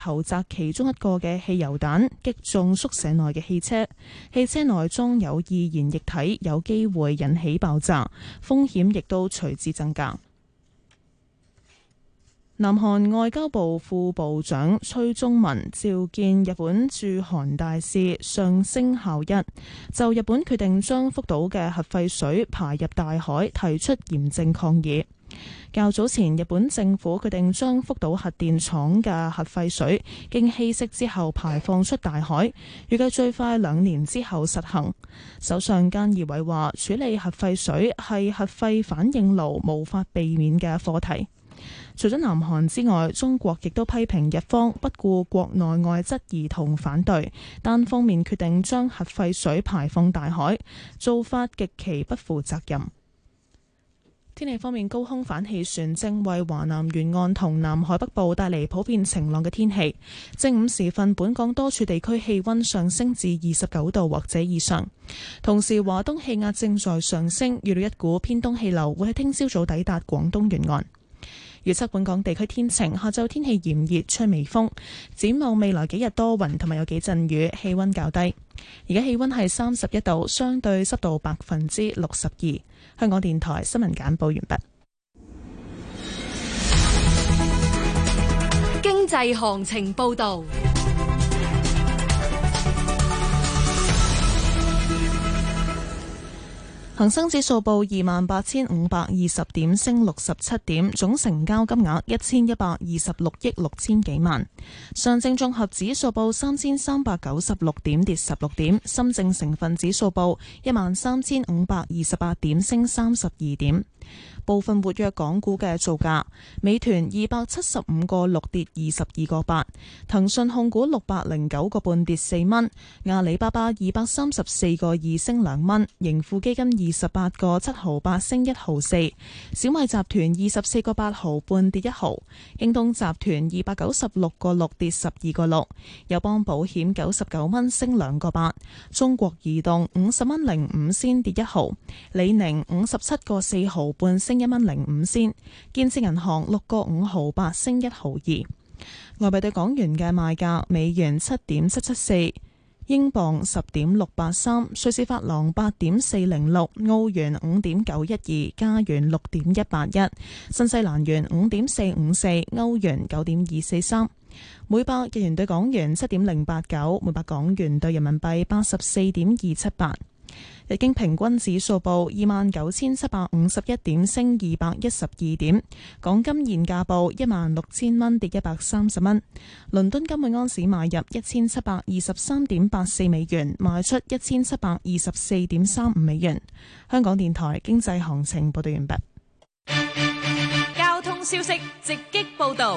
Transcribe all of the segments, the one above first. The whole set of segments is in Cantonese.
投擲其中一個嘅汽油彈，擊中宿舍內嘅汽車。汽車內裝有易燃液體，有機會引起爆炸，風險亦都隨之增加。南韓外交部副部長崔中文召見日本駐韓大使上升孝一，就日本決定將福島嘅核廢水排入大海提出嚴正抗議。較早前，日本政府決定將福島核電廠嘅核廢水經稀釋之後排放出大海，預計最快2年之後實行。首相菅義偉話，處理核廢水係核廢反應爐無法避免嘅課題。除咗南韓之外，中國亦都批評日方不顧國內外質疑同反對，單方面決定將核廢水排放大海，做法極其不負責任。天氣方面，高空反氣旋正為華南沿岸同南海北部帶嚟普遍晴朗嘅天氣。正午時分，本港多處地區氣溫上升至29度或者以上。同時，華東氣壓正在上升，預料一股偏東氣流會喺聽朝早抵達廣東沿岸。預測本港地區天晴，下晝天氣炎熱，吹微風。展望未來幾日多雲同埋有幾陣雨，氣溫較低。而家氣溫係31度，相對濕度62%。香港電台新聞簡報完畢。 經濟行情報道。 恒生指數報28,520點，升67點，總成交金額1126億6千幾萬。上證綜合指數報3396點，跌16點。深證成分指數報13,528點，升32點。部分活躍港股嘅造價：美團275個6跌22個8，騰訊控股609個半跌4蚊，阿里巴巴234個2升2蚊，盈富基金28個7毫8升1毫4，小米集團24個8毫半跌1毫，京東集團296個6跌12個6，友邦保險99蚊升2個8，中國移動50蚊05仙跌1毫，李寧57個4毫半升1蚊05仙，建設銀行6個5毫8升1毫2。外幣對港元嘅賣價：美元7.774，英鎊10.683，瑞士法郎8.406，澳元5.912，加元6.181，新西蘭元5.454，歐元9.243。每百日元對港元7.089，每百港元對人民幣84.278。日經平均指數報29,751點，升212點。港金現價報16,000蚊，跌130蚊。倫敦金每盎司買入1723.84美元，賣出1724.35美元。香港電台經濟行情報道完畢。 交通消息直擊報道。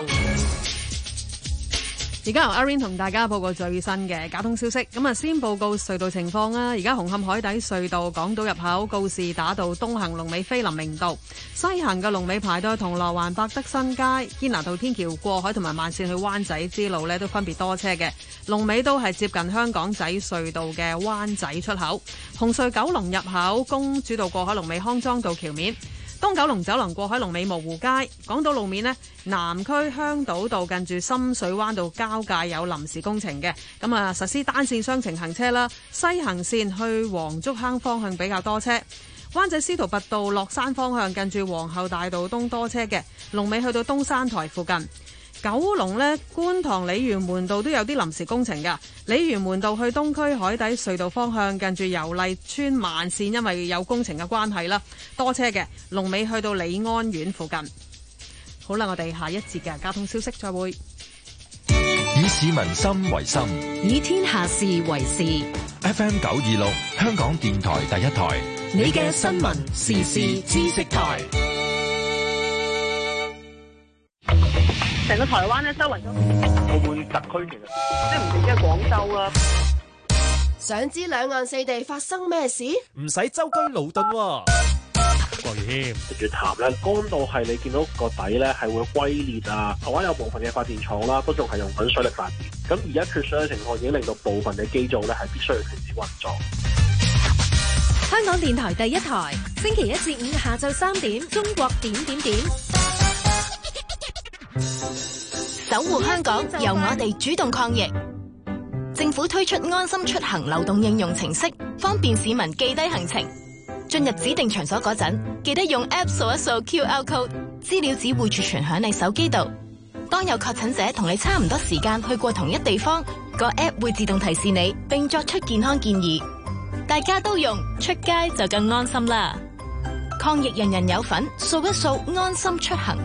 而家由阿 Rain 同大家報告最新嘅交通消息。咁啊，先報告隧道情況啦。而家紅磡海底隧道港島入口告士打道東行龍尾菲林明道，西行嘅龍尾排到銅鑼灣百德新街、堅拿道天橋過海同埋慢線去灣仔之路呢，都分別多車嘅。龍尾都係接近香港仔隧道嘅灣仔出口。紅隧九龍入口公主道過海龍尾康莊道橋面。東九龍走廊過海龍尾蕪湖街。港島路面呢，南區香島道近住深水灣道交界有臨時工程嘅，咁啊實施單線雙程行車啦。西行線去黃竹坑方向比較多車。灣仔司徒拔道落山方向近住皇后大道東多車嘅，龍尾去到東山台附近。九龍呢，觀塘鯉魚門道都有啲臨時工程㗎。鯉魚門道去東區海底隧道方向近住油麗邨慢線，因為有工程嘅關係啦，多車嘅，龍尾去到李安苑附近。好啦，我哋下一節嘅交通消息再會。 以市民心為心， 以天下事為事。 FM 926香港電台第一台， 你嘅新聞時事知識台。 成個台灣咧，周圍都澳門特區其實即係唔淨係廣州啦。 想知兩岸四地發生咩事？ 唔使舟車勞頓喎。郭宇謙， 月潭咧乾到係你見到個底咧係會龜裂啊！台灣有部分嘅發電廠啦，都仲係用緊水力發電。咁而家缺水嘅情況已經令到部分嘅機組咧係必須要停止運作。 香港電台第一台，星期一至五下晝3點，中國點點點。 守護香港，由我哋主動抗疫。政府推出安心出行流動應用程式，方便市民記低行程。進入指定場所嗰陣，記得用 App 掃一掃 QR code， 資料只會儲存響你手機度。當有確診者同你差唔多時間去過同一地方，個 App 會自動提示你，並作出健康建議。大家都用，出街就更安心啦！抗疫人人有份，掃一掃安心出行。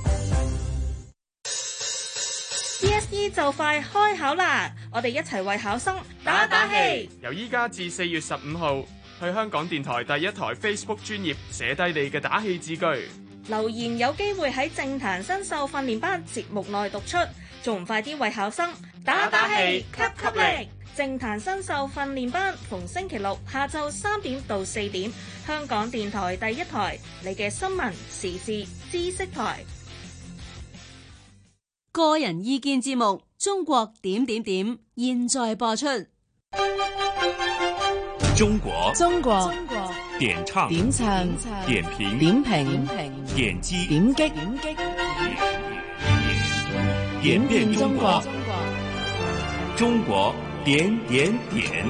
DSE 就快開考啦，我哋一齊為考生打打氣。 由依家至4月15號，去香港電台第一台 Facebook 專頁寫低你嘅打氣字句， 留言有機會喺政壇新秀訓練班節目內讀出，仲唔快啲為考生打打氣、給力！政壇新秀訓練班逢星期六下晝3點到4點，香港電台第一台，你嘅新聞時事知識台。 個人意見節目《中國點點點》現在播出。 中國點唱點評點擊點變中國，中國點點點。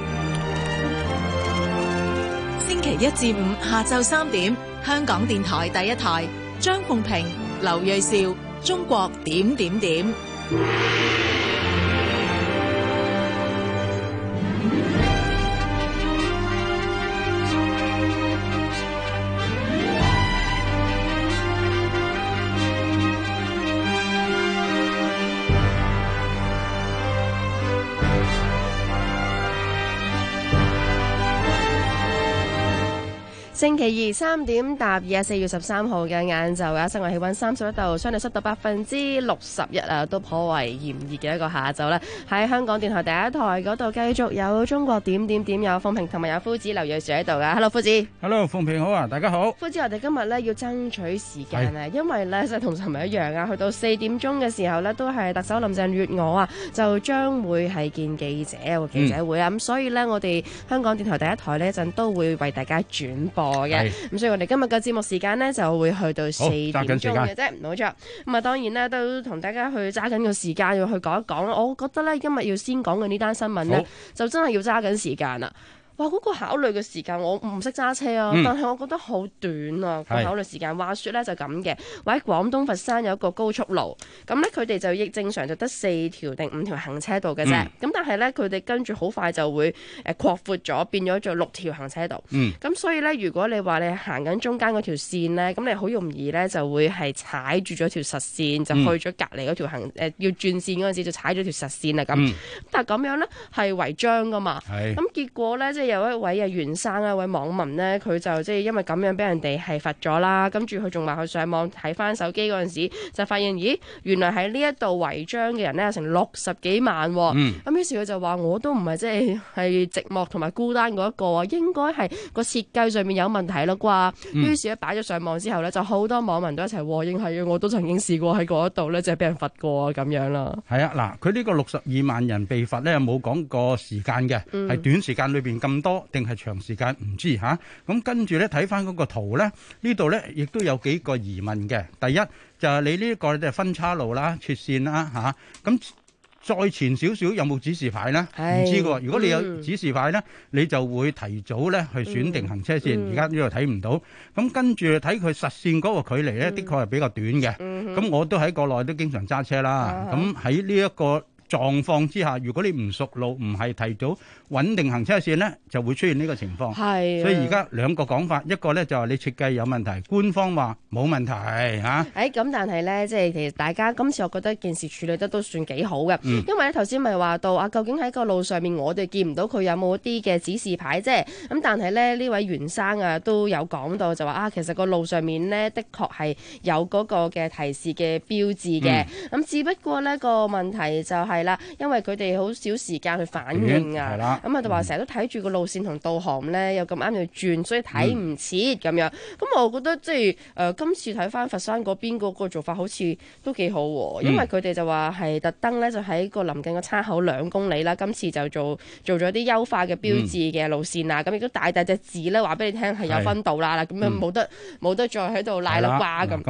星期一至五下晝3點，香港電台第一台，張鳳平、劉銳紹，中國點點點。 星期二3點踏入4月13號嘅晏晝啊，室外氣溫31度，相對濕度61%啊，都頗為炎熱嘅一個下晝啦。喺香港電台第一台嗰度繼續有中國點點點，有鳳平同埋有夫子劉銳紹喺度噶。Hello 夫子 ，Hello 鳳平好啊，大家好。 夫子，我哋今日咧要爭取時間啊，因為咧就同尋日一樣啊，去到4點鐘嘅時候咧，都係特首林鄭月娥啊，就將會係見記者個記者會啊，咁所以咧我哋香港電台第一台呢一陣都會為大家轉播嘅，咁所以我哋今日嘅節目時間呢就會去到4點鐘嘅啫，冇錯。咁啊，當然咧都同大家去揸緊個時間，要去講一講。我覺得咧今日要先講嘅呢單新聞呢，就真係要揸緊時間啦。哇！嗰個考慮嘅時間，我唔識揸車啊，但係我覺得好短啊。個考慮時間話說咧就咁嘅，話喺廣東佛山有一個高速路，咁咧佢哋就亦正常就得4條定5條行車道嘅啫。咁但係咧佢哋跟住好快就會擴闊咗，變咗做6條行車道。咁所以咧，如果你話你行緊中間嗰條線咧，咁你好容易咧就會係踩住咗條實線，就去咗隔離嗰條要轉線嗰陣時就踩咗條實線啊咁。但係咁樣咧係違章噶嘛。咁結果咧即係有一位袁生一位網民呢，佢就即係因為咁樣俾人哋係罰咗啦，跟住佢仲話佢上網睇翻手機嗰陣時，就發現咦原來喺呢一度違章嘅人呢，有成60幾萬，咁於是佢就話我都唔係即係寂寞同埋孤單嗰一個啊，應該係個設計上面有問題啦啩。於是咧擺咗上網之後呢，就好多網民都一齊和應係我都曾經試過喺嗰度呢，就係俾人罰過啊咁樣啦。係啊，嗱，佢呢個62萬人被罰呢，冇講過時間嘅，係短時間裏邊咁多。定係長時間唔知嚇，咁跟住咧睇翻嗰個圖咧，呢度咧亦都有幾個疑問嘅。第一就係你呢個就分叉路啦、切線啦嚇，咁再前少少有冇指示牌咧？唔知嘅。如果你有指示牌咧，你就會提早咧去選定行車線。而家呢度睇唔到，咁跟住睇佢實線嗰個距離咧，的確係比較短嘅。咁我都喺國內都經常揸車啦。咁喺呢一個狀況之下，如果你唔熟路，唔係提早穩定行車線呢，就會出現呢個情況。係，所以而家兩個講法，一個呢就係你設計有問題，官方話冇問題嚇。咁但係呢，即係其實大家今次我覺得件事處理得都算幾好嘅，因為咧頭先咪話到啊，究竟喺個路上面我哋見唔到佢有冇啲嘅指示牌啫。咁但係咧呢位袁生啊都有講到就話啊，其實個路上面呢，的確係有嗰個嘅提示嘅標誌嘅。咁只不過呢個問題就係啦，因為佢哋好少時間去反應啊，咁啊就話成日都睇住個路線同導航咧，又咁啱要轉，所以睇唔切咁樣。咁我覺得即係今次睇翻佛山嗰邊嗰個做法好似都幾好喎，因為佢哋就話係特登咧就喺個臨近嘅叉口2公里啦，今次就做咗啲優化嘅標誌嘅路線啊，咁亦都大隻字咧話俾你聽係有分道啦，咁樣冇得再喺度賴啦啩咁。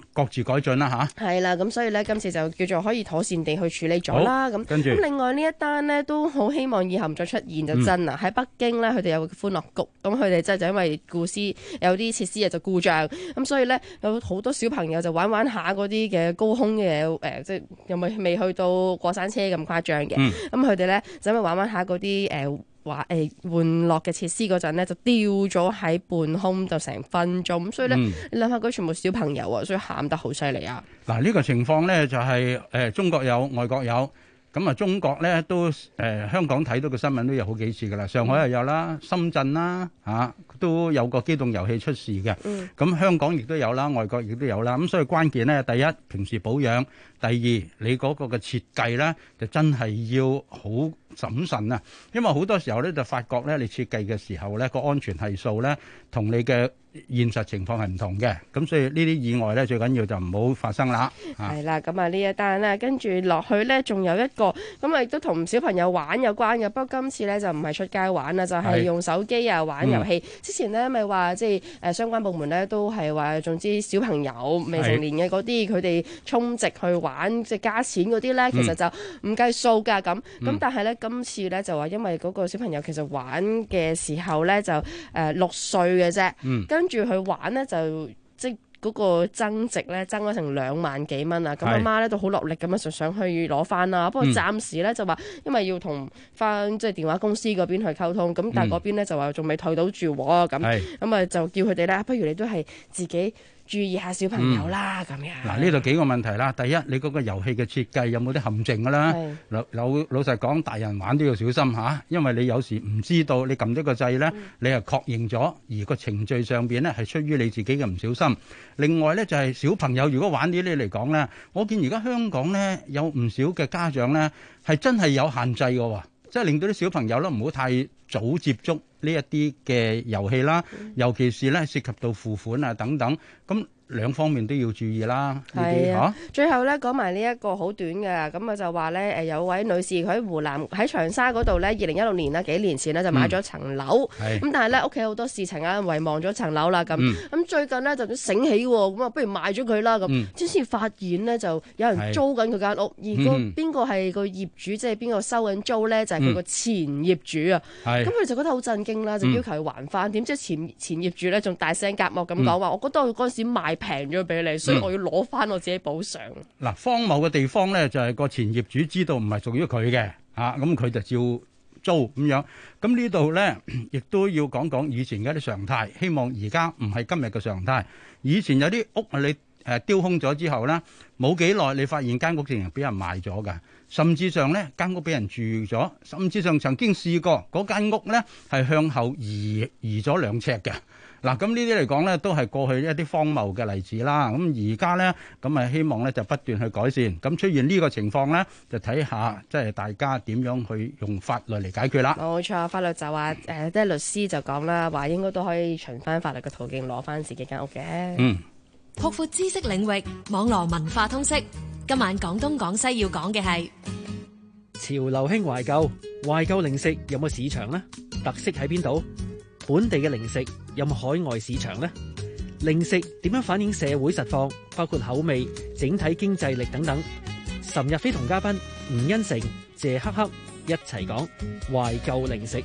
各自改進啦嚇。 係啦，咁所以呢，今次就叫做可以妥善地去處理咗啦。咁跟住另外呢一單呢，都好希望以後唔再出現就真啦。喺北京呢，佢哋有個歡樂谷，咁佢哋真係就因為故施有啲設施就故障，咁所以呢，有好多小朋友就玩下嗰啲嘅高空嘅即係又未去到過山車咁誇張嘅。咁佢哋呢，就因為玩下嗰啲玩樂嘅設施嗰陣呢，就掉咗喺半空就成分鐘，咁所以呢，你諗下嗰全部小朋友啊，所以喊得好犀利啊！ 嗱，呢個情況呢，就係中國有，外國有。咁啊，中國咧都香港睇到個新聞都有好幾次㗎啦，上海又有啦，深圳啦都有個機動遊戲出事嘅。咁香港亦都有啦，外國亦都有啦。咁所以關鍵咧，第一平時保養，第二你嗰個嘅設計咧就真係要好審慎啊。因為好多時候咧就發覺咧，你設計嘅時候咧個安全係數咧同你嘅現實情況係唔同嘅。咁所以呢啲意外咧最緊要就唔好發生啦。 係啦，咁啊呢一單啦，跟住落去咧仲有一個咁啊，亦都同小朋友玩有關嘅。不過今次咧就唔係出街玩啦，就係用手機啊玩遊戲。之前咧咪話即係相關部門咧都係話，總之小朋友未成年嘅嗰啲，佢哋充值去玩即係加錢嗰啲咧，其實就唔計數㗎咁。咁但係咧今次咧就話，因為嗰個小朋友其實玩嘅時候咧就6歲嘅啫，跟住佢玩咧就即嗰個增值咧增咗成2萬幾蚊啊！咁阿媽咧都好落力咁樣就想去攞翻啦。不過暫時咧就話，因為要同翻即係電話公司嗰邊去溝通，咁但係嗰邊咧就話仲未退到住喎。咁啊就叫佢哋咧，不如你都係自己注意下小朋友啦。咁樣嗱，呢度幾個問題啦。第一，你嗰個遊戲嘅設計有冇啲陷阱㗎啦？老實講，大人玩都要小心嚇，因為你有時唔知道你撳咗個掣咧，你係確認咗，而個程序上邊咧係出於你自己嘅唔小心。另外咧就係小朋友如果玩呢啲嚟講咧，我見而家香港咧有唔少嘅家長咧係真係有限制嘅喎，即係令到啲小朋友咧唔好太早接觸呢一啲嘅遊戲啦，尤其是咧涉及到付款啊等等，咁兩方面都要注意啦。係啊， 最後咧講埋呢一個好短嘅，咁啊就話咧有位女士佢喺湖南喺長沙嗰度咧，2016年啦，幾年前咧就買咗層樓，咁但係咧屋企好多事情啊，遺忘咗層樓啦咁，咁最近咧就醒起喎，咁啊不如賣咗佢啦咁，先發現咧就有人租緊佢間屋，而邊個係個業主，即係邊個收緊租咧，就係佢個前業主啊，咁佢哋就覺得好震驚啦，就要求佢還翻，點知前業主咧仲大聲夾惡咁講話，我覺得我嗰陣時賣平咗俾你，所以我要攞翻我自己補償。 嗱，荒謬嘅地方咧就係個前業主知道唔係屬於佢嘅，咁佢就照租咁樣。咁呢度咧亦都要講講以前嘅一啲常態，希望而家唔係今日嘅常態。以前有啲屋你丟空咗之後咧，冇幾耐你發現間屋竟然俾人賣咗㗎，甚至上咧間屋俾人住咗，甚至上曾經試過嗰間屋咧係向後移咗2尺嘅。嗱，咁呢啲嚟講咧，都係過去一啲荒謬嘅例子啦。咁而家咧，咁啊希望咧就不斷去改善。咁出現呢個情況咧，就睇下即係大家點樣去用法律嚟解決啦。 冇錯，法律就話即係律師就講啦，話應該都可以循翻法律嘅途徑攞翻自己間屋嘅。 擴闊知識領域，網絡文化通識。今晚廣東廣西要講嘅係潮流興懷舊，懷舊零食有冇市場呢？特色喺邊度？本地嘅零食有冇海外市場呢？零食點樣反映社會實況，包括口味、整體經濟力等等。岑日飛同嘉賓吳欣成、謝克克一齊講懷舊零食。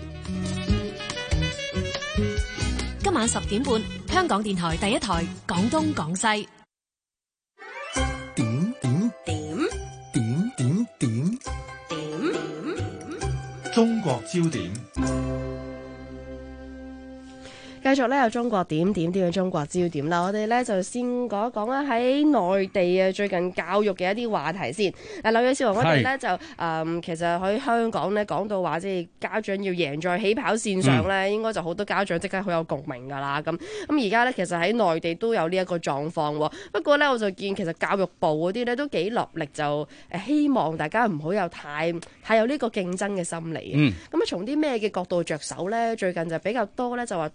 今晚10點半，香港電台第一台廣東廣西。 中國焦點。 繼續咧有中國點嘅中國焦點啦，我哋咧就先講一講啦，喺內地啊最近教育嘅一啲話題先。劉銳紹我哋咧就其實喺香港咧講到話，即係家長要贏在起跑線上咧，應該就好多家長即刻好有共鳴㗎啦。咁而家咧其實喺內地都有呢一個狀況喎。不過咧我就見其實教育部嗰啲咧都幾落力，就希望大家唔好有太有呢個競爭嘅心理。咁從啲咩嘅角度着手咧？最近就比較多咧就話對嗰啲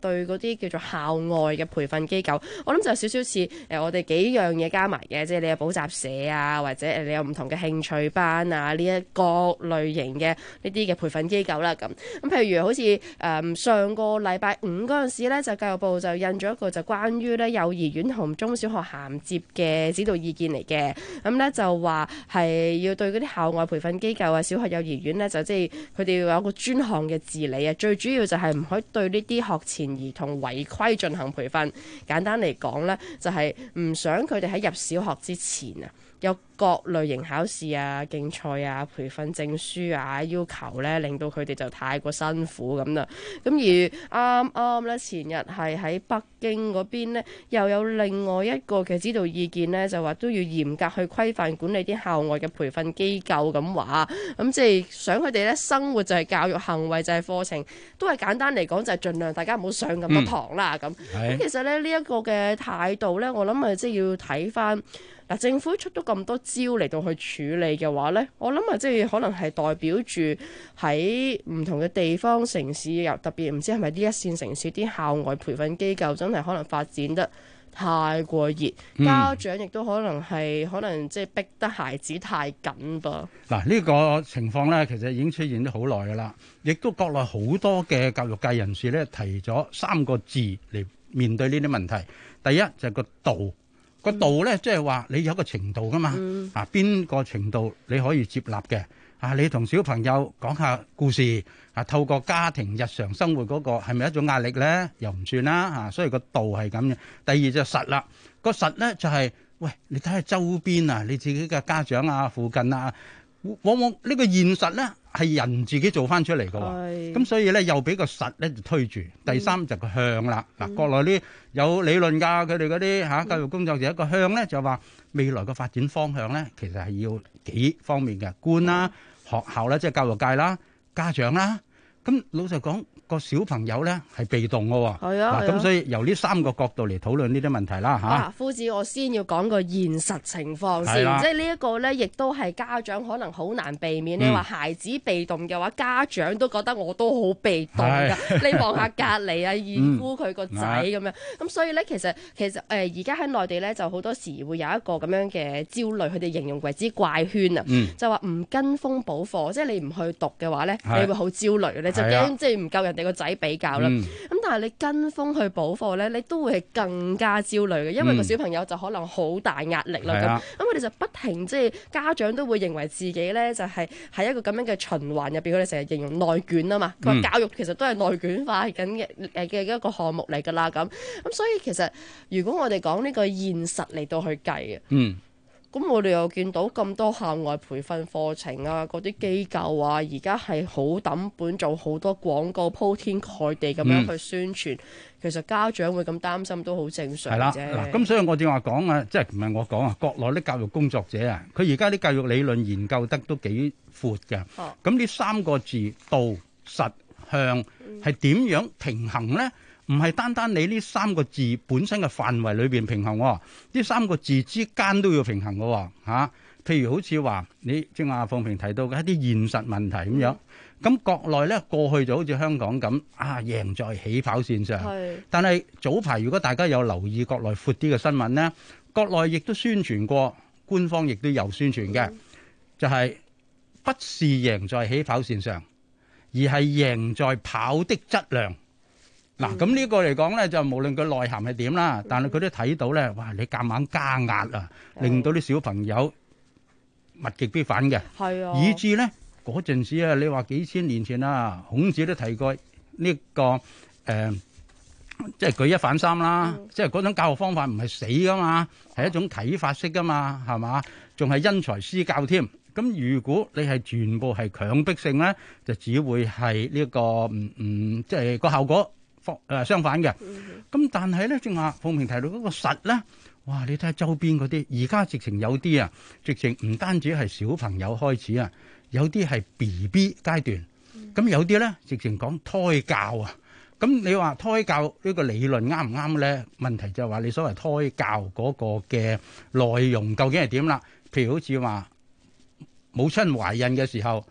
啲叫做校外嘅培訓機構。我諗就少少似我哋幾樣嘢加埋嘅，即係你有補習社啊，或者你有唔同嘅興趣班啊，呢一個類型嘅呢啲嘅培訓機構啦。咁譬如好似上個禮拜五嗰陣時咧，就教育部就印咗一個就關於咧幼兒園同中小學銜接嘅指導意見嚟嘅。咁咧就話係要對嗰啲校外培訓機構啊、小學幼兒園咧，就即係佢哋要有一個專項嘅治理啊。最主要就係唔可以對呢啲學前兒童違規進行培訓。簡單嚟講咧，就係唔想佢哋喺入小學之前啊，有各類型考試啊、競賽啊、培訓證書啊要求咧，令到佢哋就太過辛苦咁啦。咁而啱啱咧前日係喺北京嗰邊咧，又有另外一個嘅指導意見咧，就話都要嚴格去規範管理啲校外嘅培訓機構咁話。咁即係想佢哋咧生活就係教育，行為就係課程，都係簡單嚟講就係盡量大家唔好上咁多堂啦。咁其實咧呢一個嘅態度咧，我諗係即係要睇翻。嗱，政府出咗咁多招嚟到去處理嘅話呢，我諗啊，即係可能係代表住喺唔同嘅地方城市，又特別唔知係咪呢一線城市啲校外培訓機構真係可能發展得太過熱，家長亦都可能即係逼得孩子太緊噃。 嗱，呢個情況呢，其實已經出現咗好耐噶啦，亦都國內好多嘅教育界人士呢提咗3個字嚟面對呢啲問題。第一就係個度。個度咧，即係話你有一個程度噶嘛，邊個程度你可以接納嘅？你同小朋友講下故事，透過家庭日常生活嗰個係咪一種壓力咧？又唔算啦，所以個度係咁嘅。第二就實啦，個實咧就係，喂，你睇下周邊啊，你自己嘅家長啊、附近啊，往往呢個現實咧係人自己做翻出嚟嘅喎，咁所以咧又俾個實咧就推住。第三就個向啦，國內啲有理論㗎，佢哋嗰啲教育工作者一個向咧就話未來嘅發展方向咧，其實係要幾方面嘅，官啦、學校啦，即係教育界啦、家長啦。咁老實講，個小朋友咧係被動嘅喎，咁所以由呢3個角度嚟討論呢啲問題啦嚇。 夫子，我先要講個現實情況先，即係呢一個咧，亦都係家長可能好難避免。你話孩子被動嘅話，家長都覺得我都好被動㗎。你望下隔離啊，二姑佢個仔咁樣，咁所以咧其實而家喺內地咧就好多時會有一個咁樣嘅焦慮，佢哋形容為之怪圈啊，就話唔跟風補課，即係你唔去讀嘅話咧，你會好焦慮，你就驚即係唔夠人哋個仔比較啦。咁但係你跟風去補課咧，你都會係更加焦慮嘅，因為個小朋友就可能好大壓力啦。咁佢哋就不停即係家長都會認為自己咧就係喺一個咁樣嘅循環入邊，佢哋成日形容內卷啊嘛。佢話教育其實都係內卷化緊嘅一個項目嚟㗎啦。咁所以其實如果我哋講呢個現實嚟到去計啊。咁我哋又見到咁多校外培訓課程啊，嗰啲機構啊，而家係好抌本做好多廣告，鋪天蓋地咁樣去宣傳。其實家長會咁擔心都好正常啫。係啦，嗱，咁所以我正話講啊，即係唔係我講啊，國內啲教育工作者啊，佢而家啲教育理論研究得都幾闊嘅。咁呢3個字度、實、向係點樣平衡咧？唔係單單你呢3個字本身嘅範圍裏邊平衡，呢3個字之間都要平衡嘅嚇。譬如好似話你正話鳳萍提到嘅一啲現實問題咁樣，咁國內咧過去就好似香港咁贏在起跑線上。但係早排如果大家有留意國內闊啲嘅新聞咧，國內亦都宣傳過，官方亦都有宣傳嘅，就係不是贏在起跑線上，而係贏在跑的質量。嗱，咁呢個嚟講咧，就無論佢內涵係點啦，但係佢都睇到咧，哇！你夾硬加壓啊，令到啲小朋友物極必反嘅，以至咧嗰陣時啊，你話幾千年前啊，孔子都提過呢個即係舉一反三啦，即係嗰種教學方法唔係死噶嘛，係一種啟發式噶嘛，係嘛？仲係因材施教添。咁如果你係全部係強迫性咧，就只會係呢個即係個效果相反嘅。咁但係咧，正話鳳萍提到嗰個實咧，哇！你睇下周邊嗰啲，而家直情有啲啊，直情唔單止係小朋友開始啊，有啲係 BB 階段，咁有啲咧直情講胎教啊。咁你話胎教呢個理論啱唔啱咧？問題就係話你所謂胎教嗰個嘅內容究竟係點啦？譬如好似話母親懷孕嘅時候，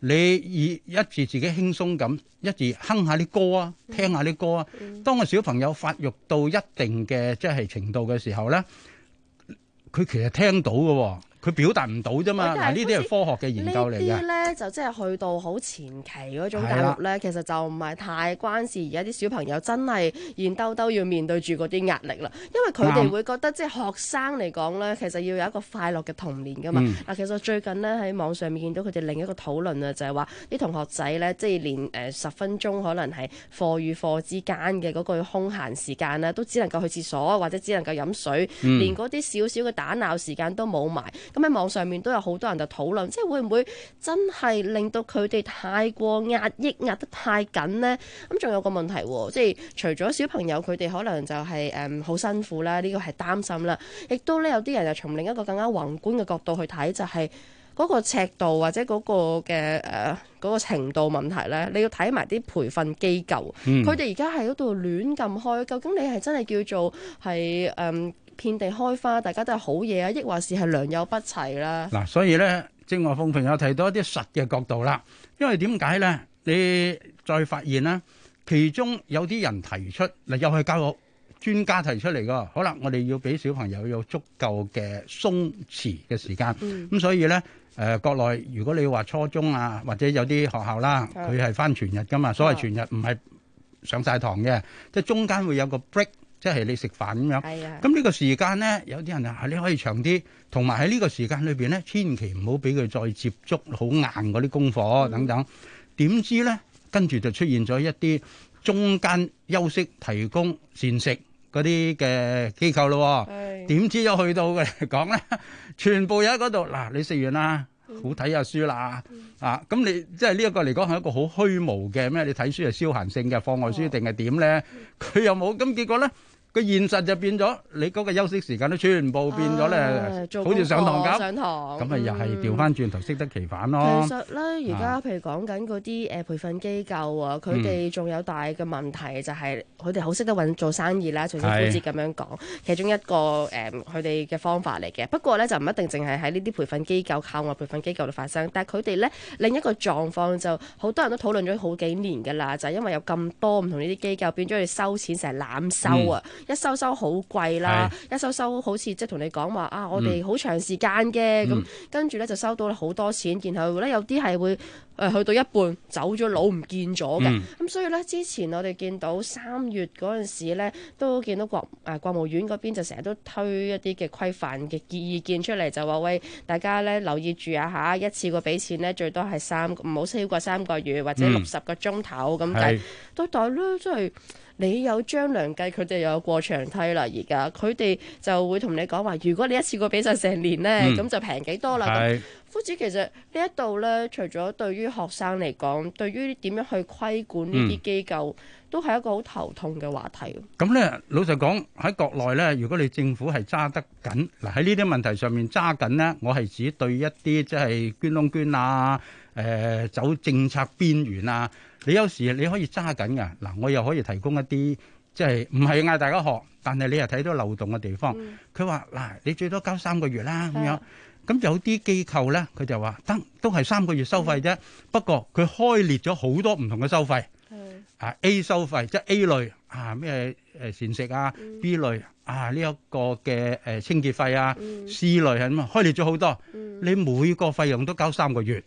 你一自己輕鬆咁，一自哼下啲歌啊，聽下啲歌啊。當個小朋友發育到一定嘅即係程度嘅時候咧，佢其實聽到嘅喎。佢表達唔到啫嘛，嗱呢啲係科學嘅研究嚟嘅。呢啲咧就即係去到好前期嗰種教育咧，其實就唔係太關事。而家啲小朋友真係現兜兜要面對住嗰啲壓力啦，因為佢哋會覺得即係學生嚟講咧，其實要有一個快樂嘅童年噶嘛。嗱，其實最近咧喺網上面見到佢哋另一個討論啊，就係話啲同學仔咧，即係連10分鐘可能係課與課之間嘅嗰個空閒時間咧，都只能夠去廁所或者只能夠飲水，連嗰啲少少嘅打鬧時間都冇埋。咁喺網上面都有好多人就討論，即係會唔會真係令到佢哋太過壓抑、壓得太緊呢？咁仲有個問題喎，即係除咗小朋友佢哋可能就係好辛苦啦，呢個係擔心啦，亦都咧有啲人就從另一個更加宏觀嘅角度去睇，就係嗰個尺度或者嗰個嘅嗰個程度問題咧，你要睇埋啲培訓機構，佢哋而家喺嗰度亂咁開，究竟你係真係叫做係遍地開花，大家都係好嘢啊，抑或是係良莠不齊啦？ 嗱，所以咧，正話鳳平有提到一啲實嘅角度啦。因為點解咧？你再發現啦，其中有啲人提出嗱，又係教育專家提出嚟噶。好啦，我哋要俾小朋友有足夠嘅鬆弛嘅時間。咁所以咧，國內如果你話初中啊，或者有啲學校啦，佢係返全日噶嘛。所謂全日唔係上晒堂嘅，即係中間會有個 break。即係你食飯咁樣，咁呢個時間咧，有啲人啊，你可以長啲，同埋喺呢個時間裏邊咧，千祈唔好俾佢再接觸好硬嗰啲功課等等。點知咧，跟住就出現咗一啲中間休息提供膳食嗰啲嘅機構咯。點知一去到嘅嚟講咧，全部有喺嗰度嗱，你食完啦，好睇下書啦，咁你即係呢一個嚟講係一個好虛無嘅咩？你睇書係消閒性嘅課外書定係點咧？佢又冇，咁結果咧？個現實就變咗，你嗰個休息時間都全部變咗咧，好似上堂咁。咁咪又係調翻轉頭，適得其反咯。 其實咧，而家譬如講緊嗰啲培訓機構啊，佢哋仲有大嘅問題就係佢哋好識得揾做生意啦，隨時夫子咁樣講，其中一個佢哋嘅方法嚟嘅。不過咧就唔一定淨係喺呢啲培訓機構、校外培訓機構度發生，但係佢哋咧另一個狀況就好多人都討論咗好幾年㗎啦，就係因為有咁多唔同呢啲機構變咗佢收錢成日濫收啊。一收好貴啦，一收好似即係同你講話啊，我哋好長時間嘅，咁跟住咧就收到好多錢，然後咧有啲係會去到一半走咗佬唔見咗嘅，咁所以咧之前我哋見到3月嗰陣時咧都見到國務院嗰邊就成日都推一啲嘅規範嘅意見出嚟，就話喂，大家咧留意住啊嚇，一次過俾錢咧最多係唔好超過3個月或者60個鐘頭咁計，但係咧真係。你有張良計，佢哋又有過牆梯啦。而家佢哋就會同你講話，如果你一次過俾晒成年咧，咁就平幾多啦。夫子其實呢一度咧，除咗對於學生嚟講，對於點樣去規管呢啲機構，都係一個好頭痛嘅話題。 咁咧，老實講喺國內咧，如果你政府係揸得緊，嗱喺呢啲問題上面揸緊咧，我係指對一啲即係捐窿捐啊，走政策邊緣啊。你有時你可以揸緊㗎，嗱，我又可以提供一啲即係唔係嗌大家學，但係你又睇到漏洞嘅地方。佢話嗱，你最多交3個月啦咁樣。咁有啲機構咧，佢就話得，都係3個月收費啫。不過佢開列咗好多唔同嘅收費。A 收費即係 A 類咩膳食啊 ，B 類呢一個嘅清潔費啊，C 類係咁啊，開列咗好多。你每個費用都交3個月。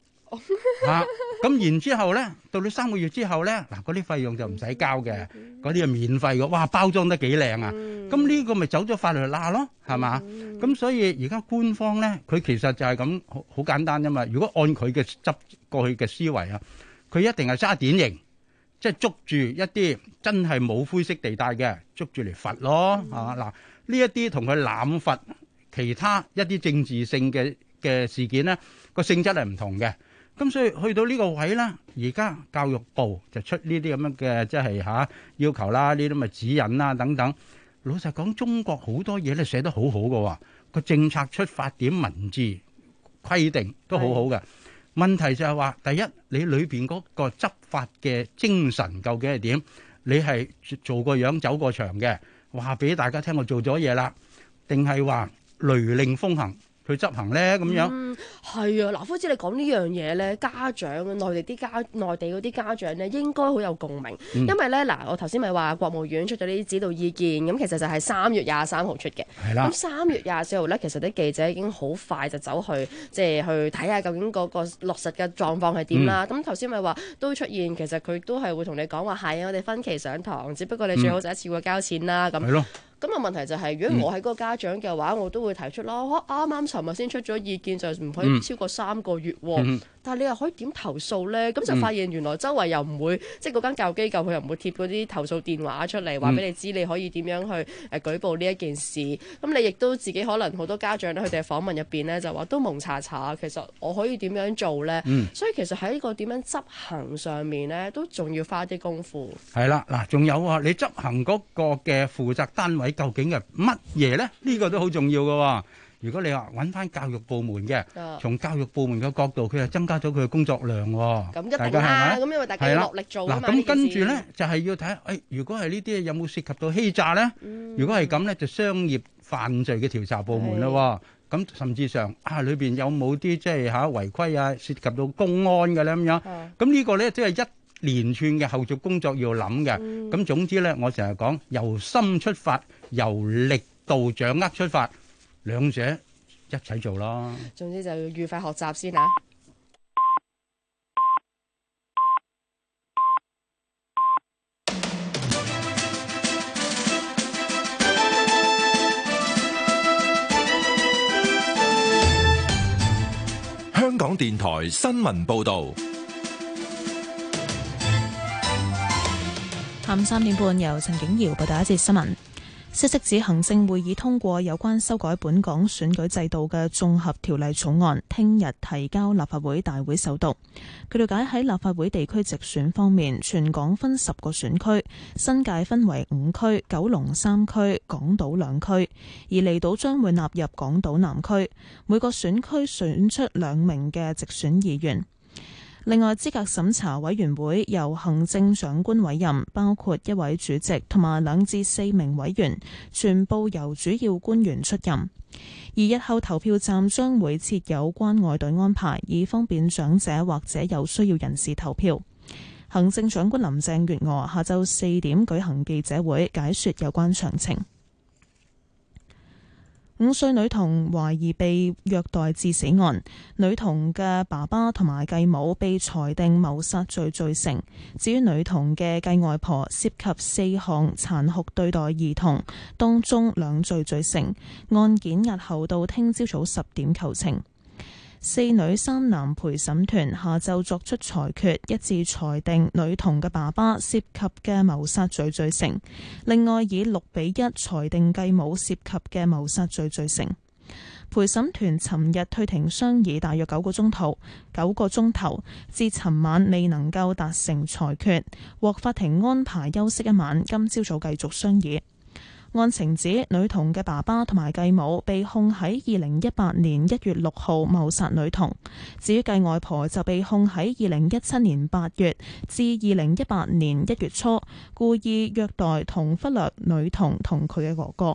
咁然之後咧，到你3個月之後咧，嗱嗰啲費用就唔使交嘅，嗰啲係免費嘅。哇，包裝得幾靚啊！咁呢個咪走咗法律罅咯，係嘛？咁所以而家官方咧，佢其實就係咁好簡單啫嘛。如果按佢嘅執過去嘅思維啊，佢一定係揸典型，即係捉住一啲真係冇灰色地帶嘅，捉住嚟罰咯，係嘛？嗱，呢一啲同佢濫罰其他一啲政治性嘅事件咧，個性質係唔同嘅。咁所以去到呢個位啦，而家教育部就出呢啲咁樣嘅即係要求啦，呢啲咪指引啦等等。老實講，中國好多嘢咧寫得好好嘅喎，個政策出發點、文字規定都好好嘅。問題就係話，第一你裏邊嗰個執法嘅精神究竟係點？你係做個樣走個場嘅，話俾大家聽我做咗嘢啦，定係話雷厲風行？譬去執行咧？咁樣係啊，嗱，夫子你講呢樣嘢咧，家長內地嗰啲家長咧應該好有共鳴，因為咧嗱，我頭先咪話國務院出咗呢啲指導意見，咁其實就係3月23號出嘅。係啦。咁3月24號咧，其實啲記者已經好快就走去即係去睇下究竟嗰個落實嘅狀況係點啦。咁頭先咪話都出現，其實佢都係會同你講話係啊，我哋分期上堂，只不過你最好就一次過交錢啦。咁係咯。咁啊問題就係，如果我係嗰個家長嘅話，我都會提出咯。啱啱尋日先出咗意見，就唔可以超過3個月喎。但係你又可以點投訴咧？咁就發現原來周圍又唔會，即係嗰間教育機構佢又唔會貼嗰啲投訴電話出嚟，話俾你知你可以點樣去舉報呢一件事。咁你亦都自己可能好多家長咧，佢哋嘅訪問入邊咧就話都蒙查查，其實我可以點樣做咧？所以其實喺呢個點樣執行上面咧，都仲要花啲功夫。係啦，嗱，仲有啊，你執行嗰個嘅負責單位究竟係乜嘢咧？呢個都好重要㗎。如果你話揾翻教育部門嘅，從教育部門嘅角度，佢係增加咗佢嘅工作量喎。咁一定啦，咁因為大家要落力做啊嘛。嗱，咁跟住咧就係要睇，如果係呢啲有冇涉及到欺詐咧？如果係咁咧，就商業犯罪嘅調查部門啦。咁甚至上裏邊有冇啲即係違規啊，涉及到公安嘅咧咁樣？咁呢個咧即係一連串嘅後續工作要諗嘅。咁總之咧，我成日講由心出發，由力度掌握出發。兩者一齊做啦。總之就要愉快學習先啊！ 香港電台新聞報導。 下午3點半，由陳景瑤報道一節新聞。消息指行政會議通過有關修改本港選舉制度嘅綜合條例草案，聽日提交立法會大會首讀。據了解，喺立法會地區直選方面，全港分10個選區，新界分為5區，九龍3區，港島2區，而離島將會納入港島南區。每個選區選出2名嘅直選議員。另外，資格審查委員會由行政長官委任，包括1位主席同埋2至4名委員，全部由主要官員出任。而日後投票站將會設有關愛隊安排，以方便長者或者有需要人士投票。行政長官林鄭月娥下晝4點舉行記者會，解說有關詳情。5歲女童懷疑被虐待致死案，女童嘅爸爸同埋繼母被裁定謀殺罪罪成。至於女童嘅繼外婆涉及4項殘酷對待兒童，當中2罪罪成。案件押後到聽朝早10點求情。4女3男陪審團下晝作出裁決，一致裁定女童嘅爸爸涉及嘅謀殺罪罪成，另外以6-1裁定繼母涉及嘅謀殺罪罪成。陪審團尋日退庭商議大約9個鐘頭，至尋晚未能夠達成裁決，獲法庭安排休息1晚，今朝早繼續商議。案情指，女童嘅爸爸同埋繼母被控喺2018年1月6號謀殺女童，至於繼外婆就被控喺2017年8月至2018年1月初故意虐待同忽略女童同佢嘅哥哥。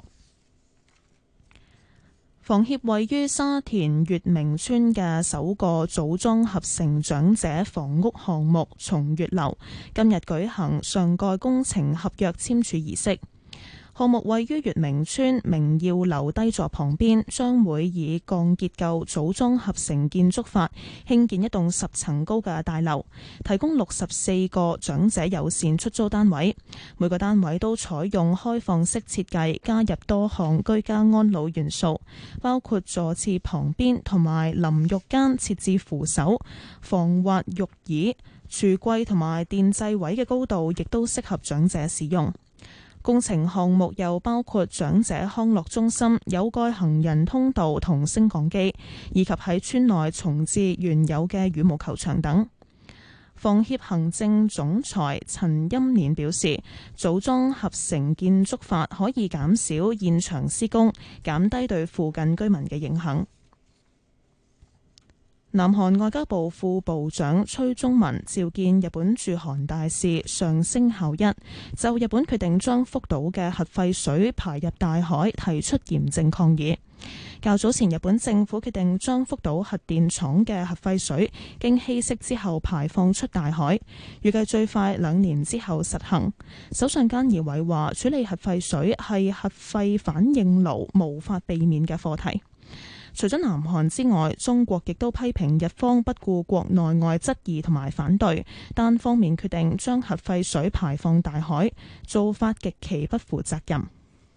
房協位於沙田乙明邨嘅首個組裝合成長者房屋項目松月樓今日舉行上蓋工程合約簽署儀式。項目位於乙明邨明耀樓低座旁邊，將會以鋼結構組裝合成建築法興建一棟10層高嘅大樓，提供64個長者友善出租單位。每個單位都採用開放式設計，加入多項居家安老元素，包括座廁旁邊同埋淋浴間設置扶手、防滑浴椅、櫥櫃同埋電掣位嘅高度亦都適合長者使用。工程項目又包括長者康樂中心、有蓋行人通道同升降機，以及喺村內重置原有嘅羽毛球場等。房協行政總裁陳欽年表示，組裝合成建築法可以減少現場施工，減低對附近居民嘅影響。 南韓外交部副部長崔中文召見日本駐韓大使上升孝一，就日本決定將福島嘅核廢水排入大海提出嚴正抗議。較早前日本政府決定將福島核電廠嘅核廢水經稀釋之後排放出大海，預計最快2年之後實行。首相菅義偉話，處理核廢水係核廢反應爐無法避免嘅課題。除咗南韓之外，中國亦都批評日方不顧國內外質疑同埋反對，單方面決定將核廢水排放大海，做法極其不負責任。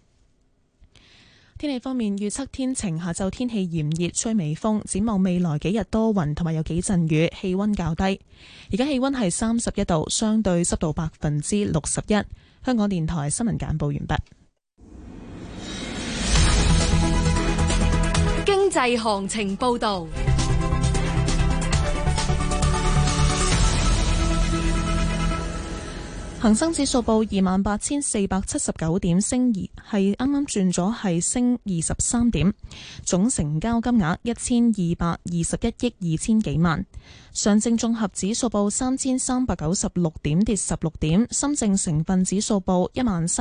天氣方面，預測天晴，下晝天氣炎熱，吹微風。展望未來幾日多雲同埋有幾陣雨，氣溫較低。而家氣溫係31度，相對濕度61%。香港電台新聞簡報完畢。 經濟行情報道。 恒生指數報28,479點，係啱啱轉咗係升23點，總成交金額1221億2000幾萬。上證綜合指數報3396點，跌16點。深證成分指數報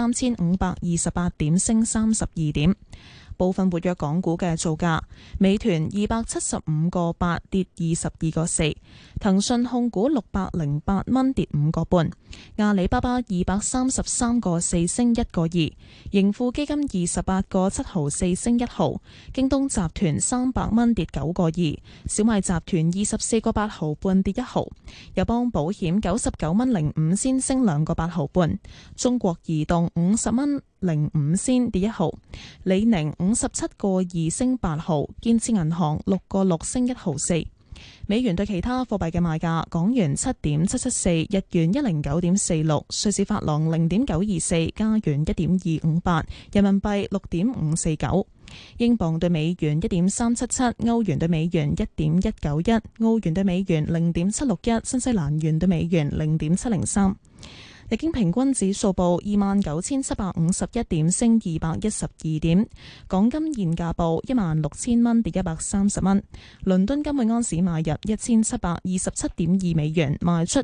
13528點，升32點。部分活躍港股嘅造價：美團275個8，跌22個4；騰訊控股608蚊，跌5個半；阿里巴巴233個4，升1個2；盈富基金28個7毫4，升1毫；京東集團300蚊，跌9個2；小米集團24個8毫半，跌1毫；友邦保險99蚊05仙，升2個8毫半；中國移動50蚊05仙，跌1毫；李寧57個2，升8毫；建設銀行6個6，升1毫4。美元對其他貨幣嘅賣價：港元7.774，日元109.46，瑞士法郎0.924，加元1.258，人民幣6.549，英鎊對美元1.377，歐元對美元1.191，澳元對美元0.761，新西蘭元對美元0.703。日經平均指數報29,751點，升212點。港金現價報16,000蚊，跌130蚊。倫敦金每盎司買入1727.2美元，賣出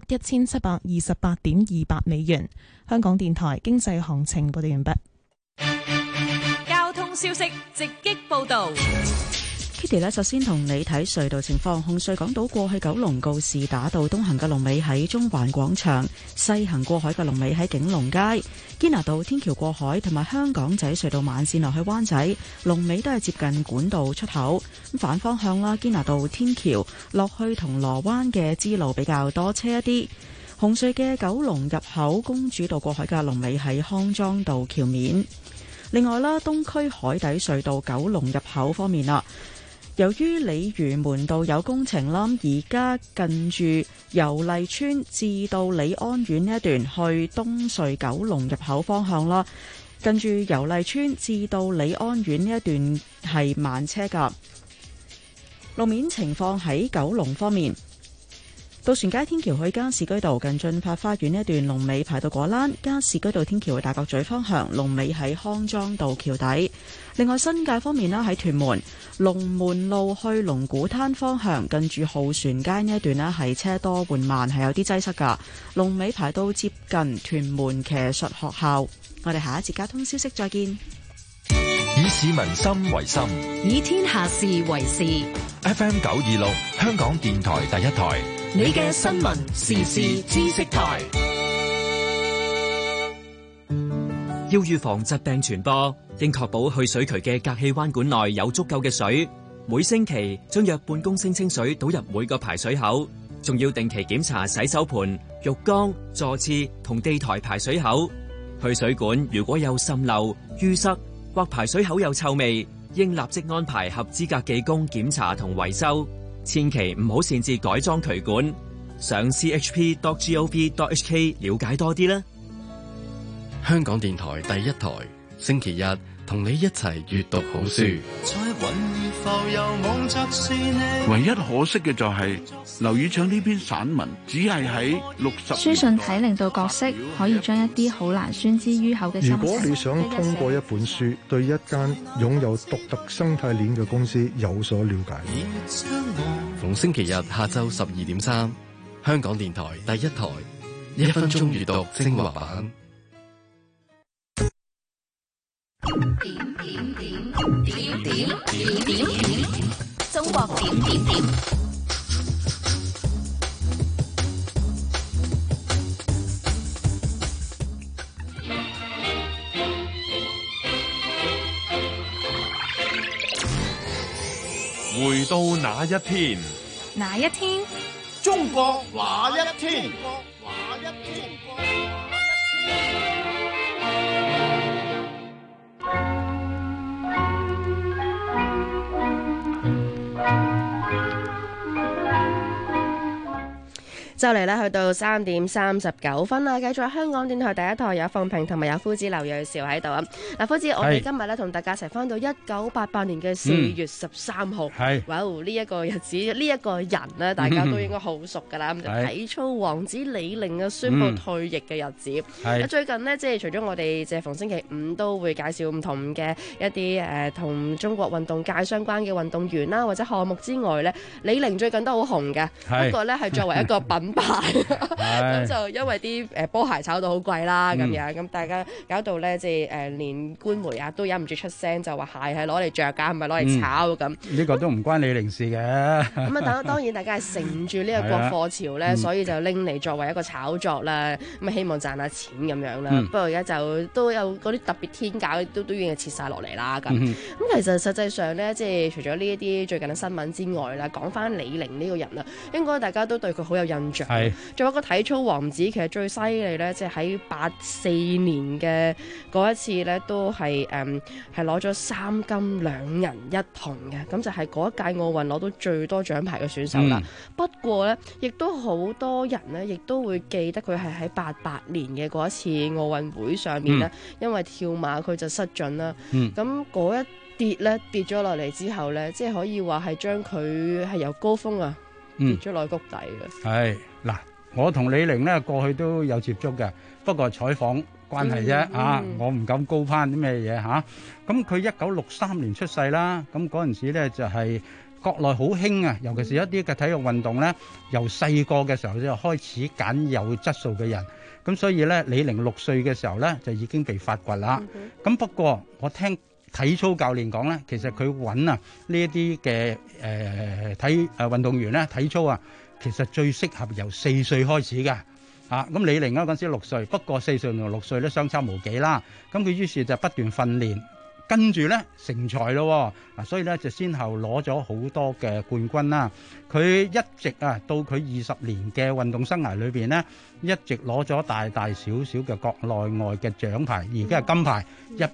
1728.28美元。香港電台經濟行情報道完畢。 交通消息直擊報道。 Kitty 呢，首先同你睇隧道情況。紅隧港島過去九龍告士打道東行嘅龍尾喺中環廣場，西行過海嘅龍尾喺景隆街。堅拿道天橋過海同埋香港仔隧道慢線落去灣仔，龍尾都係接近管道出口。咁反方向啦，堅拿道天橋落去銅鑼灣嘅支路比較多車一啲。紅隧嘅九龍入口公主道過海嘅龍尾喺康莊道橋面。另外啦，東區海底隧道九龍入口方面啦，由於鯉魚門道有工程啦，而家近住油麗邨至到李安苑呢一段去東隧九龍入口方向啦，近住油麗邨至到李安苑呢一段係慢車㗎。路面情況喺九龍方面，渡船街天橋去加士居道近駿發花園呢一段龍尾排到果欄，加士居道天橋去大角咀方向龍尾喺康莊道橋底。另外新界方面啦，喺屯門龍門路去龍鼓灘方向近住浩船街呢一段呢係車多緩慢，係有啲擠塞噶，龍尾排到接近屯門騎術學校。我哋下一節交通消息再見。 以市民心為心， 以天下事為事。 FM 926香港電台第一台， 你嘅新聞時事知識台。 要預防疾病傳播，應確保去水渠嘅隔氣彎管內有足夠嘅水。每星期將約半公升清水倒入每個排水口，仲要定期檢查洗手盆、浴缸、座廁同地台排水口。去水管如果有滲漏、淤塞或排水口有臭味，應立即安排合資格技工檢查同維修。千祈唔好擅自改裝渠管。上 chp.gov.hk 了解多啲啦。 香港電台第一台，星期日同你一齊閱讀好書。 唯一可惜嘅就係劉以鬯呢篇散文只係喺60。 書信體令到角色，可以將一啲好難宣之於口嘅心。 如果你想通過一本書對一間擁有獨特生態鏈嘅公司有所了解， 逢星期日下晝12:3，香港電台第一台1分鐘閱讀精華版。 中國點。 回到那一天， 哪一天？ 中國那一天？ 就嚟咧，去到3:39啦。繼續香港電台第一台有鳳萍同埋有夫子劉銳紹喺度啊。嗱，夫子，我哋今日咧同大家一齊翻到1988年嘅4月13號。哇！呢一個日子，呢一個人咧，大家都應該好熟㗎啦。咁就體操王子李寧啊，宣布退役嘅日子。最近呢，即係除咗我哋即係逢星期五都會介紹唔同嘅一啲同中國運動界相關嘅運動員啦，或者項目之外咧，李寧最近都好紅嘅。不過咧係作為一個品咁就因為啲波鞋炒到好貴啦，咁樣咁大家搞到咧，即係連官媒啊都忍唔住出聲，就話鞋係攞嚟着㗎，唔係攞嚟炒咁。 呢個都唔關李寧事嘅。 咁啊，當然大家係乘住呢個國貨潮咧，所以就拎嚟作為一個炒作啦。咁啊，希望賺下錢咁樣啦。不過而家就都有嗰啲特別天價都已經係切晒落嚟啦。咁其實實際上咧，即係除咗呢一啲最近嘅新聞之外啦，講翻李寧呢個人啊，應該大家都對佢好有印象。仲有一個體操王子，其實最犀利咧，即係喺84年嘅嗰一次咧，都係攞咗3金2銀1銅嘅，咁就係嗰一屆奧運攞到最多獎牌嘅選手啦。不過咧，亦都好多人咧，亦都會記得佢係喺88年嘅嗰一次奧運會上面咧，因為跳馬佢就失準啦。咁嗰一跌咗落嚟之後咧，即係可以話係將佢係由高峰啊跌咗落谷底嘅。 係嗱。我同李寧咧過去都有接觸嘅，不過採訪關係啫我唔敢高攀啲咩嘢嚇。咁佢1963年出世啦，咁嗰陣時咧就係國內好興啊，尤其是一啲嘅體育運動咧，由細個嘅時候就開始揀有質素嘅人。咁所以咧，李寧6歲嘅時候咧就已經被發掘啦。咁不過我聽體操教練講咧，其實佢揾呢一啲嘅運動員咧，體操啊。其實最適合由4歲開始嘅，咁李寧嗰陣時6歲，不過4歲同6歲咧相差無幾啦。咁佢於是就不斷訓練，跟住咧成才咯。所以咧就先後攞咗好多嘅冠軍啦。佢一直到佢20年嘅運動生涯裏邊咧，一直攞咗大大小小嘅國內外嘅獎牌，而家係金牌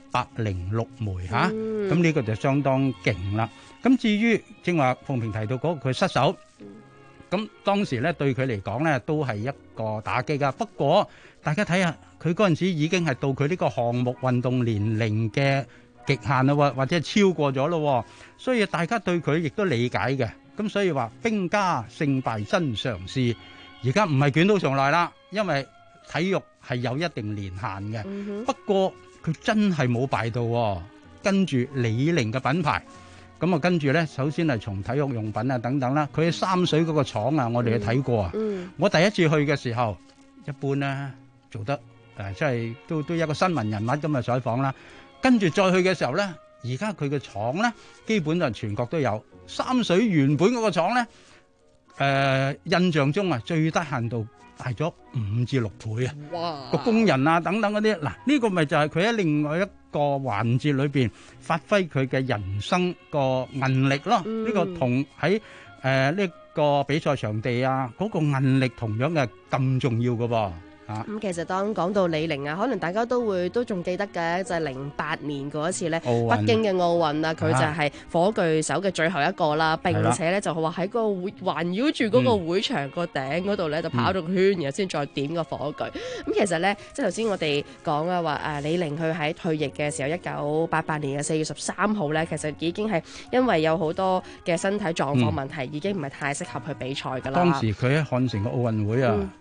106枚嚇。咁呢個就相當勁啦。咁至於正話鳳萍提到嗰個佢失手。咁當時咧對佢嚟講咧都係一個打擊㗎。不過大家睇下佢嗰陣時已經係到佢呢個項目運動年齡嘅極限啦，或者超過咗咯。所以大家對佢亦都理解嘅。咁所以話兵家勝敗真常事，而家唔係捲土重來啦，因為體育係有一定年限嘅。不過佢真係冇敗到，跟住李寧嘅品牌。咁啊，跟住咧，首先係從體育用品啊等等啦。佢喺三水嗰個廠啊，我哋去睇過啊。我第一次去嘅時候，一般咧做得即係都一個新聞人物咁嘅採訪啦。跟住再去嘅時候咧，而家佢嘅廠咧，基本上全國都有。三水原本嗰個廠咧，印象中啊，最低限度大咗5至6倍啊！哇！個工人啊等等嗰啲，嗱呢個咪就係佢喺另外一個環節裏邊發揮佢嘅人生個韌力咯。呢個同喺呢個比賽場地啊嗰個韌力同樣嘅咁重要㗎噃。 咁其實當講到李寧啊，可能大家都仲記得嘅，就係08年嗰一次咧，北京嘅奧運啊，佢就係火炬手嘅最後一個啦。並且咧就話喺個環繞住嗰個會場個頂嗰度咧，就跑咗個圈，然後先再點個火炬。咁其實咧，即係頭先我哋講啊話李寧佢喺退役嘅時候，1988年嘅4月13號咧，其實已經係因為有好多嘅身體狀況問題，已經唔係太適合去比賽㗎啦。 當時佢喺漢城嘅奧運會啊，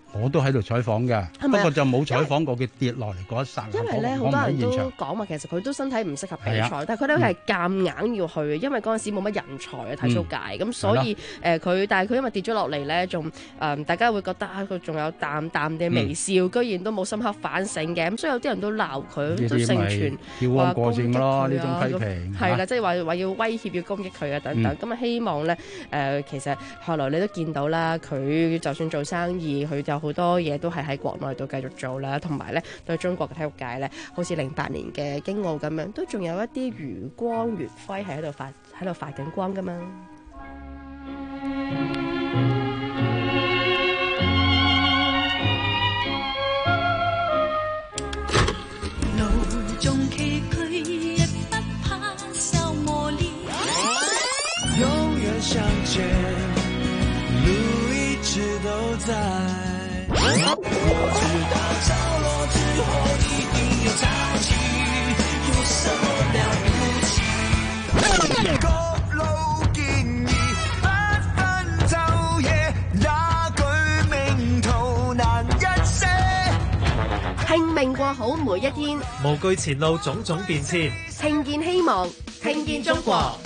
我都喺度採訪嘅，不過就冇採訪過佢跌落嚟嗰一剎那。 因為咧，好多人都講話，其實佢都身體唔適合比賽，但係佢咧係夾硬要去，因為嗰陣時冇乜人才啊，體操界咁，所以佢，但係佢因為跌咗落嚟咧，仲大家會覺得佢仲有淡淡嘅微笑，居然都冇深刻反省嘅，咁所以有啲人都鬧佢，都盛傳話攻擊佢啊， 呢種批評係啦，即係話要威脅要攻擊佢啊等等，咁啊希望咧其實後來你都見到啦，佢就算做生意，佢就好多嘢都係喺國內度繼續做啦，同埋咧對中國嘅體育界咧，好似08年嘅京奧咁樣，都仲有一啲餘光餘暉係喺度發緊光噶嘛。 路中崎嶇也不怕受磨練，永遠向前，路一直都在。我知道着落之後一定有潮起，有什麼了不起？各路建議不分晝夜，也舉命途難一些。 拼命過好每一天， 無懼前路種種變遷， 聽見希望，聽見中國。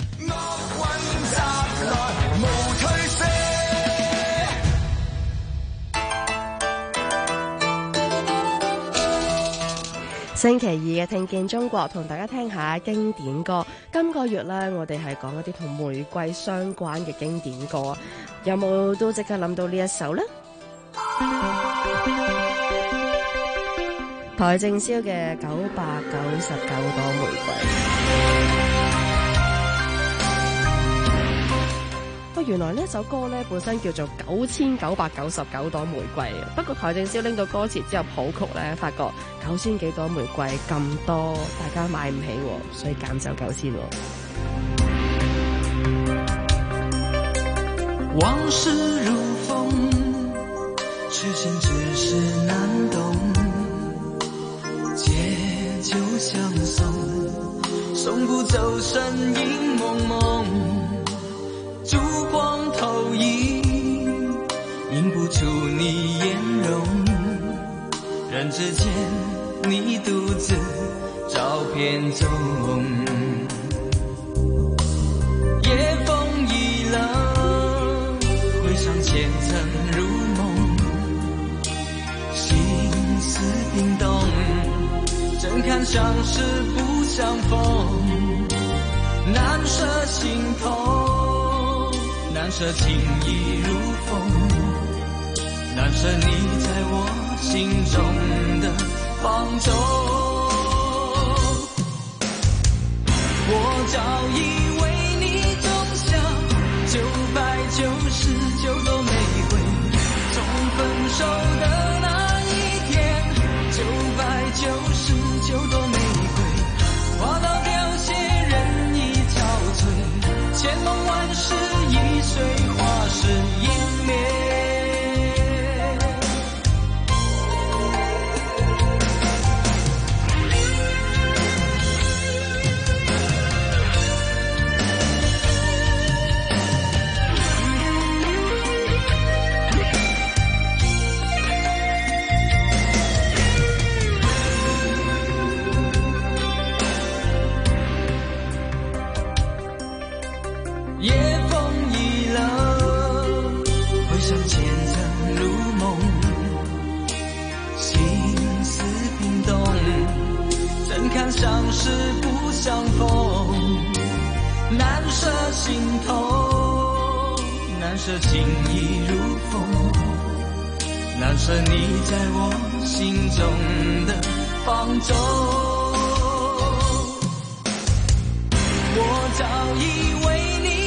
星期二嘅聽見中國，同大家聽下經典歌。今個月呢，我哋係講一啲同玫瑰相關嘅經典歌，有冇都即刻諗到呢一首呢？邰正宵嘅999朵玫瑰。原來呢首歌咧本身叫做9999朵玫瑰，不過邰正宵拎到歌詞之後譜曲咧，發覺9000幾朵玫瑰咁多，大家買唔起，所以減走9000。 往事如風，痴心只是難懂，借酒相送，送不走身影濛濛。燭光投影，映不出你顏容，人之間你獨自照片中，夜風已冷，回想前塵如夢，心思冰凍，怎堪相識不相逢，難捨心頭，難捨情意如風，難捨你在我心中的放縱。我早已為你種下999朵玫瑰，從分手的那一天，999朵玫瑰花到凋謝，人已憔悴，千夢萬世易碎，花事湮滅。夜風已冷，回想前塵如夢，心思冰凍，怎堪相識不相逢，難捨心頭，難捨情意如風，難捨你在我心中的放縱。我早已為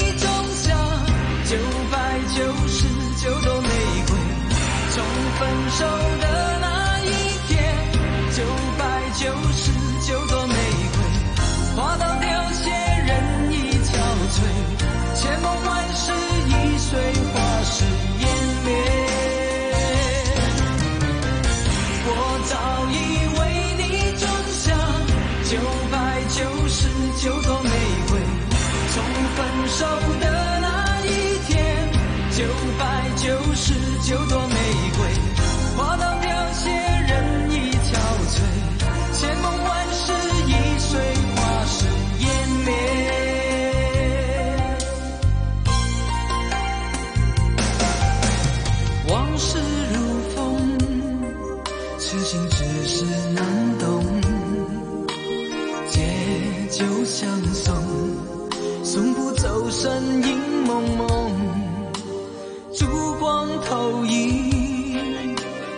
999朵玫瑰，從分手的那一天，999朵玫瑰花到凋謝，人已憔悴，千夢萬世易碎，花事湮滅。我早已為你種下999朵玫瑰，從分手的那一天，999朵玫瑰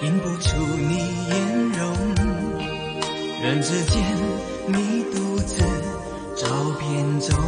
映不出你颜容，人之间你独自照片中。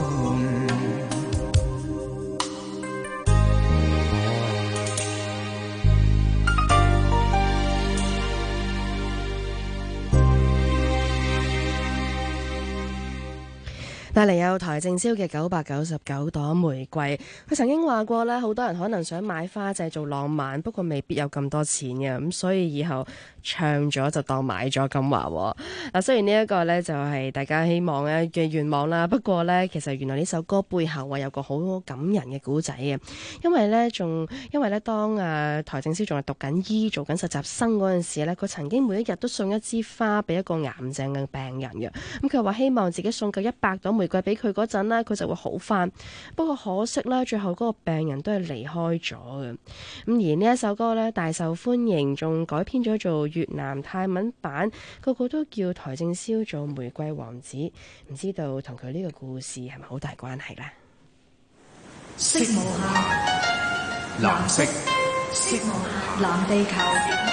帶嚟有台正宵嘅999朵玫瑰，佢曾經話過咧，好多人可能想買花製造浪漫，不過未必有咁多錢嘅，咁所以以後唱咗就當買咗咁話。嗱，雖然呢一個呢就係大家希望咧嘅願望啦，不過呢，其實原來呢首歌背後有個好感人嘅故仔嘅，因為呢，當台正宵仲係讀緊醫做緊實習生嗰陣時呢，佢曾經每一日都送一支花俾一個癌症嘅病人嘅，咁佢話希望自己送夠100朵玫瑰俾佢嗰陣呢，佢就會好返。不過可惜呢，最後嗰個病人都係離開咗嘅。咁而呢一首歌呢，大受歡迎，仲改編咗做越南泰文版，個個都叫台正宵做玫瑰王子，唔知道同佢呢個故事係咪好大關係呢？ 色無限，藍色，色無限，藍地球。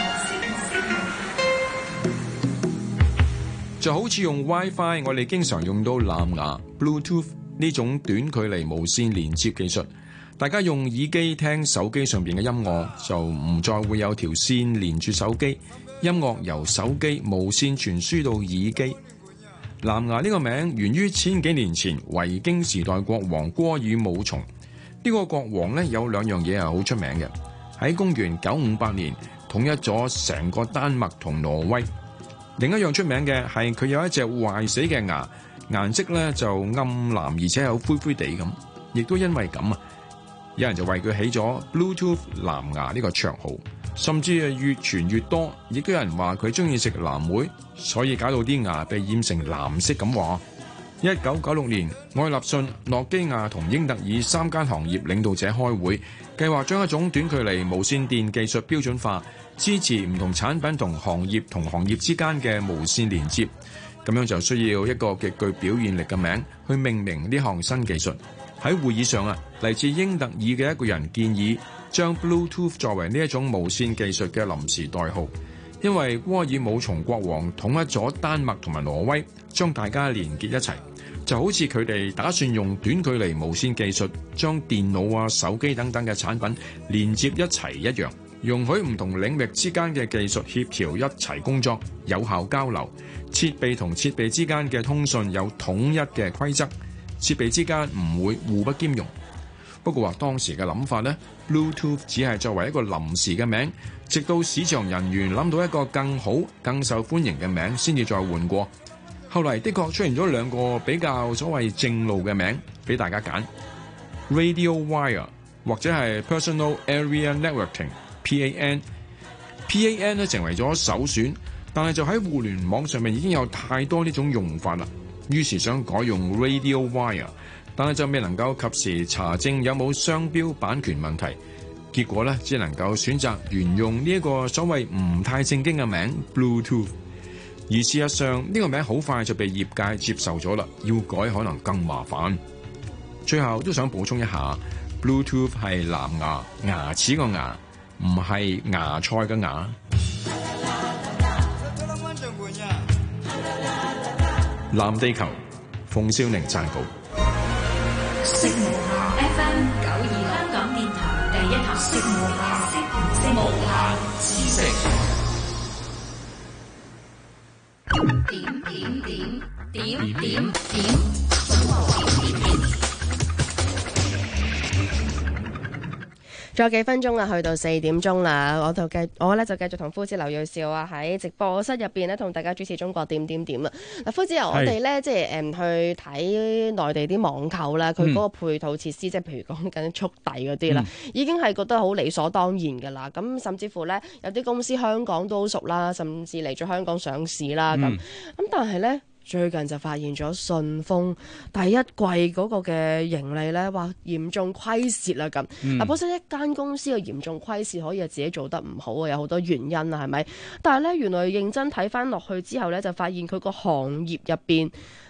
就好似用 WiFi， 我哋經常用到藍牙 Bluetooth 呢種短距離無線連接技術。大家用耳機聽手機上邊嘅音樂，就唔再會有條線連住手機，音樂由手機無線傳輸到耳機。藍牙呢個名源於千幾年前維京時代國王戈爾武松。呢個國王呢，有2樣嘢係好出名嘅，喺公元958年統一咗成個丹麥同挪威。另一樣出名嘅係佢有一隻壞死嘅牙，顏色咧就暗藍，而且有灰灰地咁。亦都因為咁啊，有人就為佢起咗 Bluetooth 藍牙呢個綽號，甚至係越傳越多。亦都有人話佢中意食藍莓，所以搞到啲牙被染成藍色咁話。1996年，愛立信、諾基亞同英特爾3間行業領導者開會，計劃將一種短距離無線電技術標準化，支持唔同產品同行業之間嘅無線連接。咁樣就需要一個極具表現力嘅名去命名呢項新技術。喺會議上啊，嚟自英特爾嘅一個人建議將 Bluetooth 作為呢一種無線技術嘅臨時代號，因為戈爾武松國王統一咗丹麥同埋挪威，將大家連結一齊，就好似佢哋打算用短距離無線技術將電腦啊、手機等等嘅產品連接一齊一樣，容許唔同領域之間嘅技術協調一齊工作，有效交流，設備同設備之間嘅通訊有統一嘅規則，設備之間唔會互不兼容。不過話當時嘅諗法呢， Bluetooth 只係作為一個臨時嘅名，直到市場人員諗到一個更好、更受歡迎嘅名先至再換過。後嚟的確出現咗2個比較所謂正路嘅名俾大家揀， Radio Wire 或者係 Personal Area Networking PAN 咧成為咗首選，但係就喺互聯網上面已經有太多呢種用法啦，於是想改用 Radio Wire， 但係就未能夠及時查證有冇商標版權問題，結果咧只能夠選擇沿用呢一個所謂唔太正經嘅名 Bluetooth。而事實上呢個名好快就被業界接受咗啦，要改可能更麻煩。最後都想補充一下， Bluetooth 係藍牙牙齒個牙，唔係芽菜嘅芽。藍地球，馮少寧撰稿。 色無限 FM 92香港電台第一台，色無限知識。點仲有幾分鐘啊，去到4點鐘啦，我咧就繼續同夫子劉銳紹啊喺直播室入邊咧同大家主持中國點啦。嗱，夫子由我哋咧即係去睇內地啲網購啦，佢嗰個配套設施，即係譬如講緊速遞嗰啲啦，已經係覺得好理所當然噶啦。咁甚至乎咧有啲公司香港都好熟啦，甚至嚟咗香港上市啦咁。但係咧，最近就發現咗順豐第一季嗰個嘅盈利咧，話嚴重虧蝕啦咁。嗱，本身一間公司嘅嚴重虧蝕可以係自己做得唔好啊，有好多原因啊，係咪？但係咧，原來認真睇翻落去之後咧，就發現佢個行業入邊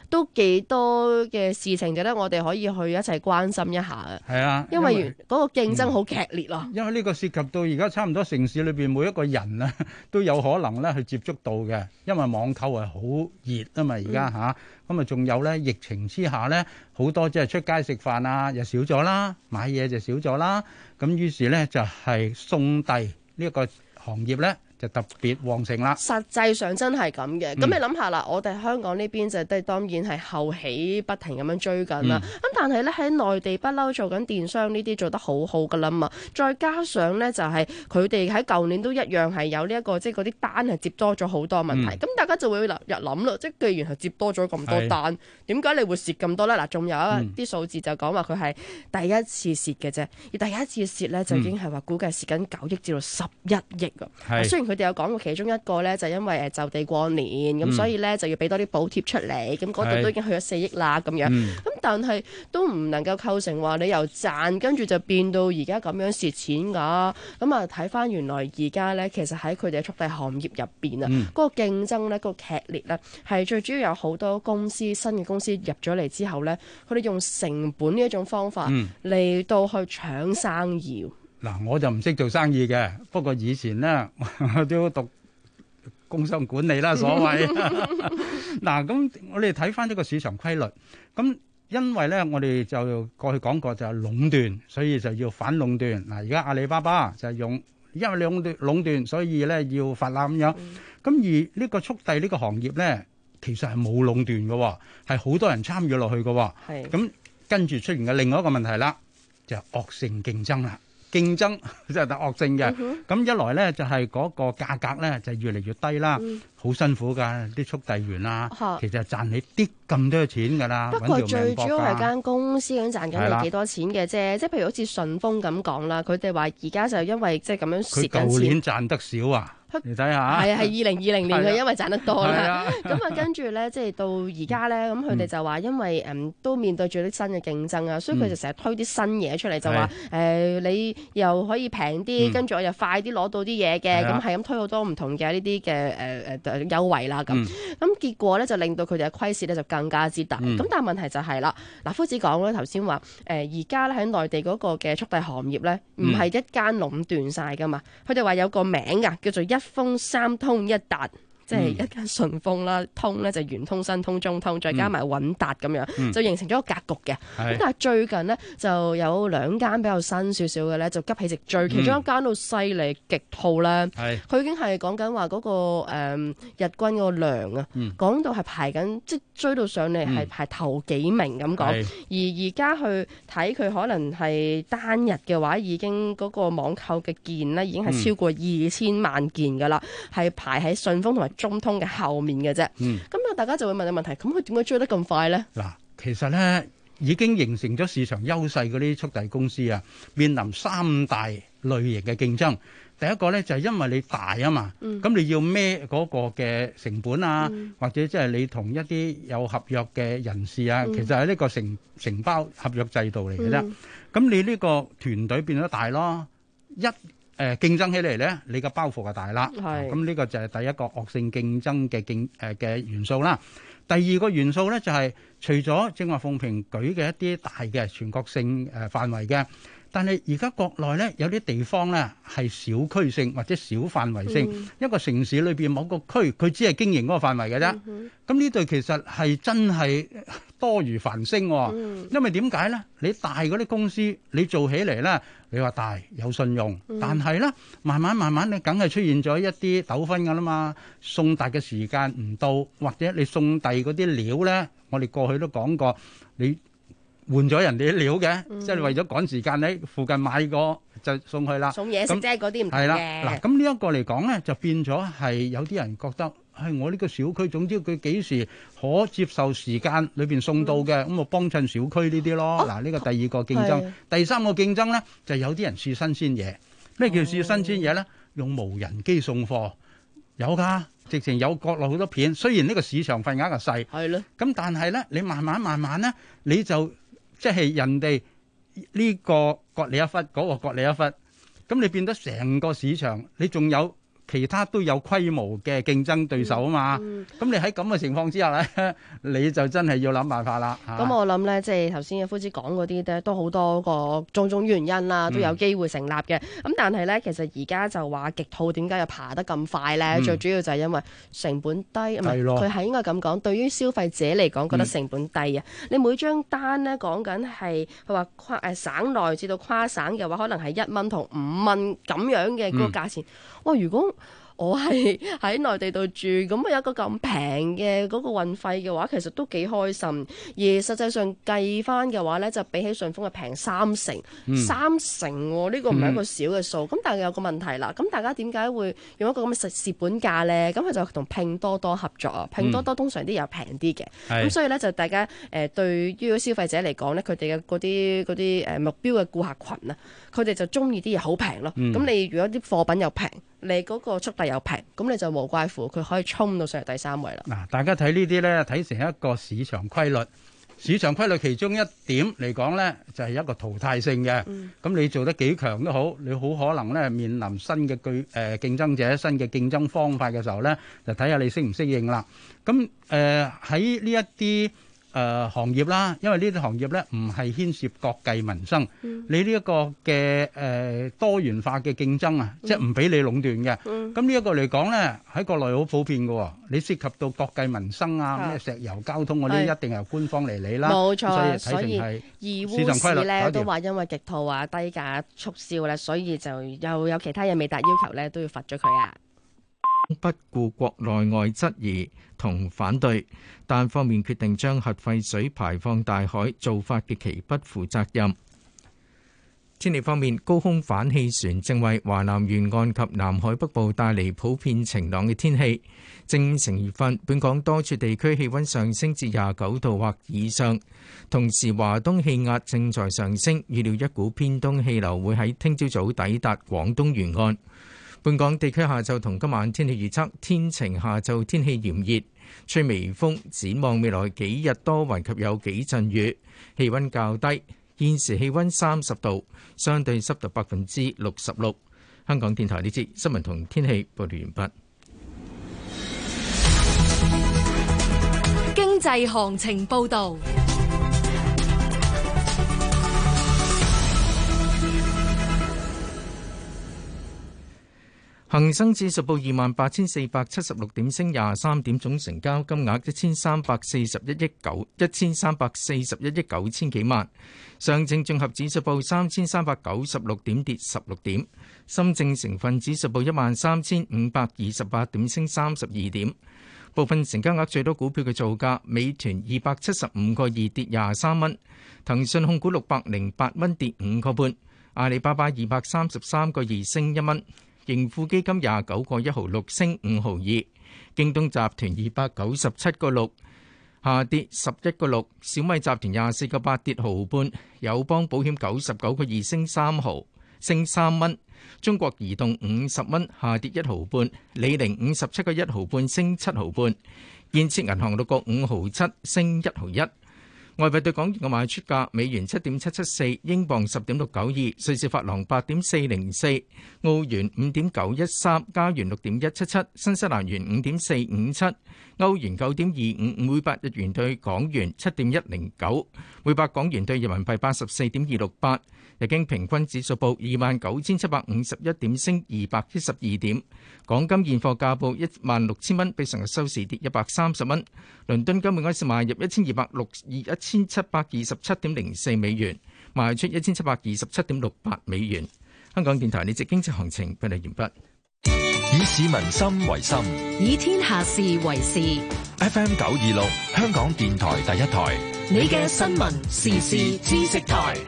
都幾多嘅事情，就咧我哋可以去一齊關心一下嘅。 係啊， 因為嗰個競爭好劇烈咯。 因為呢個涉及到而家差唔多城市裏邊每一個人啊，都有可能咧去接觸到嘅。因為網購係好熱啊嘛，而家嚇，咁啊仲有咧疫情之下咧，好多即係出街食飯啊，又少咗啦，買嘢就少咗啦。咁於是咧就係送遞呢一個行業咧，就特別旺盛啦。 實際上真係咁嘅。咁你諗下啦，我哋香港呢邊就都當然係後起不停咁樣追緊啦。咁但係咧喺內地不嬲做緊電商呢啲做得好好噶啦嘛。再加上咧就係佢哋喺舊年都一樣係有呢一個即係嗰啲單係接多咗好多問題。咁大家就會入諗啦，即係既然係接多咗咁多單，點解你會蝕咁多咧？嗱，仲有啲數字就講話佢係第一次蝕嘅啫，而第一次蝕咧就已經係話估計蝕緊9億至到11億啊。雖然佢哋有講過其中一個咧，就因為就地過年咁，所以咧就要俾多啲補貼出嚟，咁嗰度都已經去咗4億啦咁樣。咁但係都唔能夠構成話你由賺跟住就變到而家咁樣蝕錢㗎。咁啊睇翻原來而家咧，其實喺佢哋嘅速遞行業入邊啊，嗰個競爭咧，嗰個劇烈咧，係最主要有好多公司新嘅公司入咗嚟之後咧，佢哋用成本呢一種方法嚟到去搶生意。 嗱，我就唔識做生意嘅，不過以前咧我都讀工商管理啦，所謂。嗱，咁我哋睇翻呢個市場規律，咁因為咧我哋就過去講過就係壟斷，所以就要反壟斷。嗱，而家阿里巴巴就係用因為壟斷，所以咧要發啦咁樣。咁而呢個速遞呢個行業咧，其實係冇壟斷嘅，係好多人參與落去嘅。係。咁跟住出現嘅另外一個問題啦，就係惡性競爭啦。競爭就係惡性嘅，咁一來咧就係嗰個價格咧就越嚟越低啦，好辛苦㗎啲速遞員啊，其實賺你啲咁多錢㗎啦。 不過最主要係間公司咁賺緊你幾多錢嘅啫，即係譬如好似順豐咁講啦，佢哋話而家就因為即係咁樣蝕緊錢。佢舊年賺得少啊！你睇下，係2020年佢因為賺得多啦，咁啊跟住咧，即係到而家咧，咁佢哋就話因為都面對住啲新嘅競爭啊，所以佢就成日推啲新嘢出嚟，就話你又可以平啲，跟住我又快啲攞到啲嘢嘅，咁係咁推好多唔同嘅呢啲嘅優惠啦，咁結果咧就令到佢哋嘅虧蝕咧就更加之大。咁但係問題就係啦，嗱夫子講咧頭先話而家咧喺內地嗰個嘅速遞行業咧，唔係一間壟斷晒噶嘛，佢哋話有個名㗎，叫做一封三通一達。即係一間順豐啦，通咧就圓通、新通、中通，再加埋穩達咁樣，就形成咗個格局嘅。咁但係最近呢，就有2間比較新少少嘅咧，就急起直追，其中一間到犀利極套咧，佢已經係講緊話嗰個日均嗰個量啊，講到係排緊，即係追到上嚟係排頭幾名咁講。而家去睇佢可能係單日嘅話，已經嗰個網購嘅件呢，已經係超過2000萬件㗎啦，係排喺順豐同埋中通嘅後面嘅啫，咁啊大家就會問個問題，咁佢點解追得咁快咧？ 嗱，其實咧已經形成咗市場優勢嗰啲速遞公司啊，面臨3大類型嘅競爭。第一個咧就係因為你大啊嘛，咁你要孭嗰個嘅成本啊，或者即係你同一啲有合約嘅人士啊，其實係呢個承包合約制度嚟嘅啫。咁你呢個團隊變咗大咯，競爭起嚟咧，你嘅包袱就大啦。咁呢個就係第一個惡性競爭嘅元素啦。第二個元素咧就係除咗正話鳳萍舉嘅一啲大嘅全國性範圍嘅，但係而家國內咧有啲地方咧係小區性或者小範圍性，一個城市裏邊某個區佢只係經營嗰個範圍嘅啫。咁呢度其實係真係多如繁星，因為點解咧？你大嗰啲公司你做起嚟咧，你話大有信用，但係咧慢慢你梗係出現咗一啲糾紛㗎啦嘛。送達嘅時間唔到，或者你送遞嗰啲料咧，我哋過去都講過，你換咗人哋啲料嘅，即係為咗趕時間喺附近買過就送去啦。 送嘢食啫，嗰啲唔同嘅。 係啦，嗱咁呢一個嚟講咧，就變咗係有啲人覺得。係我呢個小區，總之佢幾時可接受時間裏邊送到嘅，咁我幫襯小區呢啲咯。嗱，呢個第二個競爭，第三個競爭咧就有啲人試新鮮嘢。咩叫試新鮮嘢咧？用無人機送貨有㗎，直情有國內好多片。雖然呢個市場份額係細，係咯，咁但係咧，你慢慢咧，你就即係人哋呢個割你一忽，嗰個割你一忽，咁你變得成個市場，你仲有其他都有規模嘅競爭對手啊嘛。咁你喺咁嘅情況之下咧，你就真係要諗辦法啦。 咁我諗咧，即係頭先嘅夫子講嗰啲咧，都好多個種原因啦，都有機會成立嘅。咁但係咧，其實而家就話極兔點解又爬得咁快咧？最主要就係因為成本低，唔係佢係應該咁講。對於消費者嚟講，覺得成本低啊。你每張單咧講緊係佢話省內至到跨省嘅話，可能係1蚊同5蚊咁樣嘅嗰個價錢。哇！如果我係喺內地度住，咁有一個咁平嘅嗰個運費嘅話，其實都幾開心。而實際上計翻嘅話咧，就比起順豐係平30%，3成喎，呢個唔係一個小嘅數。咁但係有個問題啦，咁大家點解會用一個咁嘅蝕本價咧？咁佢就同拼多多合作啊。拼多多通常啲又平啲嘅，咁所以咧就大家對於消費者嚟講咧，佢哋嘅嗰啲目標嘅顧客群啊，佢哋就中意啲嘢好平咯。咁你如果啲貨品又平，你嗰個速遞又平，咁你就無怪乎佢可以衝到上嚟第3位啦。 嗱，大家睇呢啲咧，睇成一個市場規律。市場規律其中一點嚟講咧，就係一個淘汰性嘅。咁你做得幾強都好，你好可能咧面臨新嘅競爭者、新嘅競爭方法嘅時候咧，就睇下你適唔適應啦。咁喺呢一啲行業啦，因為呢啲行業咧唔係牽涉國計民生，你呢一個嘅多元化嘅競爭啊，即係唔俾你壟斷嘅。咁呢一個嚟講咧，喺國內好普遍嘅喎。你涉及到國計民生啊，咩石油交通嗰啲，一定係由官方嚟理啦。冇錯，所以義烏市咧都話因為極兔啊低價促銷咧，所以就又有其他嘢未達要求咧，都要罰咗佢啊。 不顧國內外質疑同反對，單方面決定將核廢水排放大海，做法極其不負責任。天氣方面，高空反氣旋正為華南沿岸及南海北部帶嚟普遍晴朗嘅天氣。正午時分，本港多處地區氣溫上升至29度或以上，同時華東氣壓正在上升，預料一股偏東氣流會喺聽朝早抵達廣東沿岸。本港地區下晝同今晚天氣預測，天晴，下晝天氣炎熱，吹微風。展望未來幾日多雲及有幾陣雨，氣溫較低。現時氣溫30度，相對濕度66%。香港電台呢節新聞同天氣報道完畢。 經濟行情報道。 恒生指數報28,476點，升23點，總成交金額1341億9千幾萬。上證綜合指數報3396點，跌16點。深證成分指數報13,528點，升32點。部分成交額最多股票嘅造價：美團275個2跌23蚊，騰訊控股608蚊跌5個半，阿里巴巴233個2升1蚊。盈富基金29個1毫6升5毫2，京東集團297個6下跌11個6，小米集團24個8跌毫半，友邦保險99個2升3毫升3蚊，中國移動50蚊下跌1毫半，李寧57個1毫半升7毫半，建設銀行6個5毫7升1毫1。外幣對港元嘅賣出價：美元7.774，英鎊10.692，瑞士法郎8.404，澳元5.913，加元6.177，新西蘭元5.457，歐元9.255，每百日元對港元7.109，每百港元對人民幣84.268。日經平均指數報29,751點，升212點。港金現貨價報16,000蚊，比上日收市跌130蚊。倫敦金每盎司買入1,727.04美元，賣出1,727.68美元。香港電台呢節經濟行情報道完畢。 以市民心為心， 以天下事為事。 FM 926，香港電台第一台， 你嘅新聞時事知識台。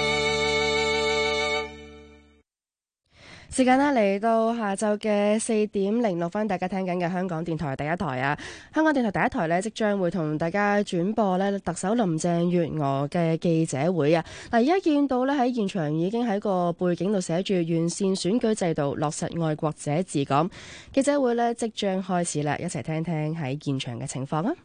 時間呢嚟到下晝嘅4:06分，大家聽緊嘅香港電台第一台啊！香港電台第一台呢，即將會同大家轉播呢特首林鄭月娥嘅記者會啊！嗱，而家見到呢喺現場已經喺個背景度寫住完善選舉制度，落實愛國者治港。記者會呢即將開始啦，一齊聽聽喺現場嘅情況啊！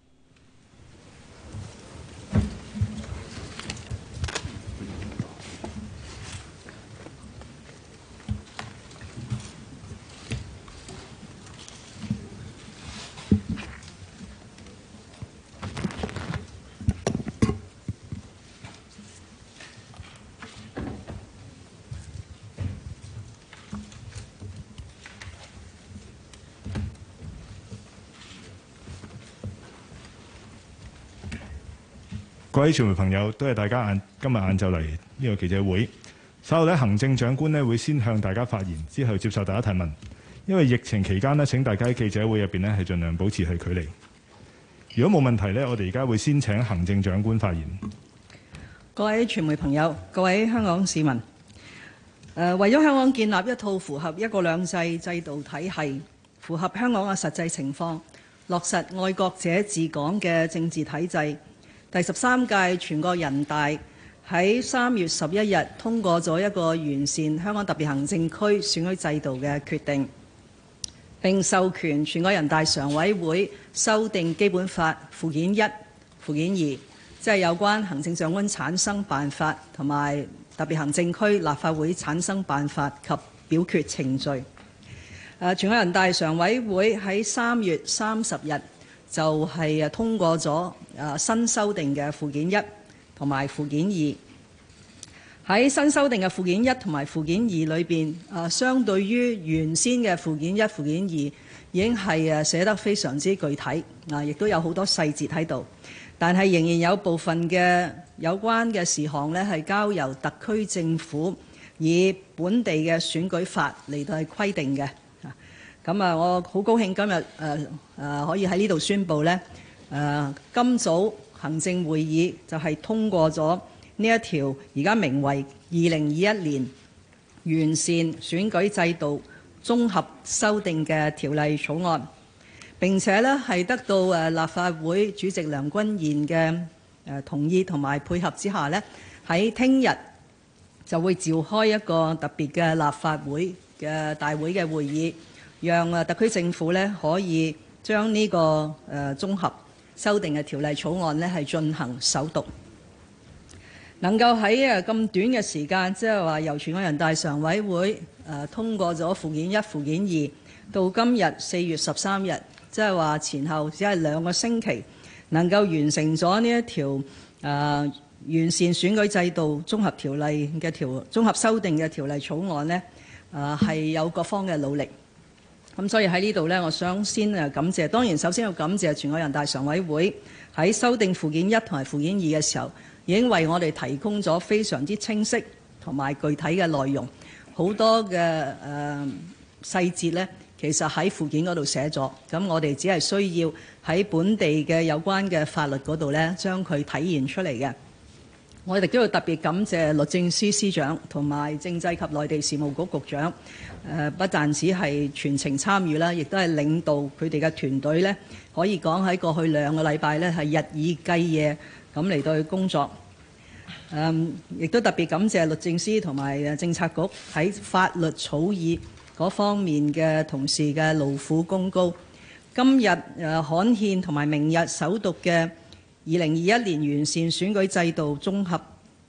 各位傳媒朋友，多謝大家今日晏晝嚟呢個記者會。稍後咧，行政長官咧會先向大家發言，之後接受大家提問。因為疫情期間咧，請大家喺記者會入邊咧係盡量保持係距離。如果冇問題咧，我哋而家會先請行政長官發言。 各位傳媒朋友，各位香港市民，為咗香港建立一套符合一國兩制制度體系、符合香港嘅實際情況、落實愛國者治港嘅政治體制，第13屆全國人大喺3月11日通過咗一個完善香港特別行政區選舉制度嘅決定，並授權全國人大常委會修訂基本法附件1、附件2，即係有關行政長官產生辦法同埋特別行政區立法會產生辦法及表決程序。全國人大常委會喺3月30日就係通過咗新修訂嘅附件1同埋附件2。喺新修訂嘅附件1同埋附件2裏邊，相對於原先嘅附件1、附件2，已經係寫得非常之具體，亦都有好多細節喺度。但係仍然有部分嘅有關嘅事項呢，係交由特區政府以本地嘅選舉法嚟到係規定嘅。咁我好高興今日可以喺呢度宣布呢，今早行政會議就係通過咗呢一條而家名為2021年完善選舉制度綜合修訂嘅條例草案，並且呢係得到立法會主席梁君彥嘅同意同埋配合之下呢，喺聽日就會召開一個特別嘅立法會嘅大會嘅會議，讓特區政府呢可以將呢個綜合修訂嘅條例草案呢係進行首讀，能夠喺咁短嘅時間，即係話由全國人大常委會通過咗附件1、附件2，到今日4月13日，即係話前後只係2個星期，能夠完成咗呢一條完善選舉制度綜合條例嘅綜合修訂嘅條例草案呢，係有各方嘅努力。咁所以喺呢度呢，我想先感謝，當然首先要感謝全國人大常委會喺修訂附件1同埋附件2嘅時候，已經為我哋提供咗非常之清晰同埋具體嘅內容，好多嘅細節呢，其實喺附件嗰度寫咗，咁我哋只係需要喺本地嘅有關嘅法律嗰度呢，將佢體現出嚟嘅。我哋都要特別感謝律政司司長同埋政制及內地事務局局長，不但只係全程參與啦，亦都係領導佢哋嘅團隊呢，可以講喺過去2個禮拜呢，係日以繼夜咁嚟到去工作。亦都特別感謝律政司同埋政策局喺法律草擬嗰方面嘅同事嘅勞苦功高。今日刊憲同埋明日首讀嘅2021年完善選舉制度綜合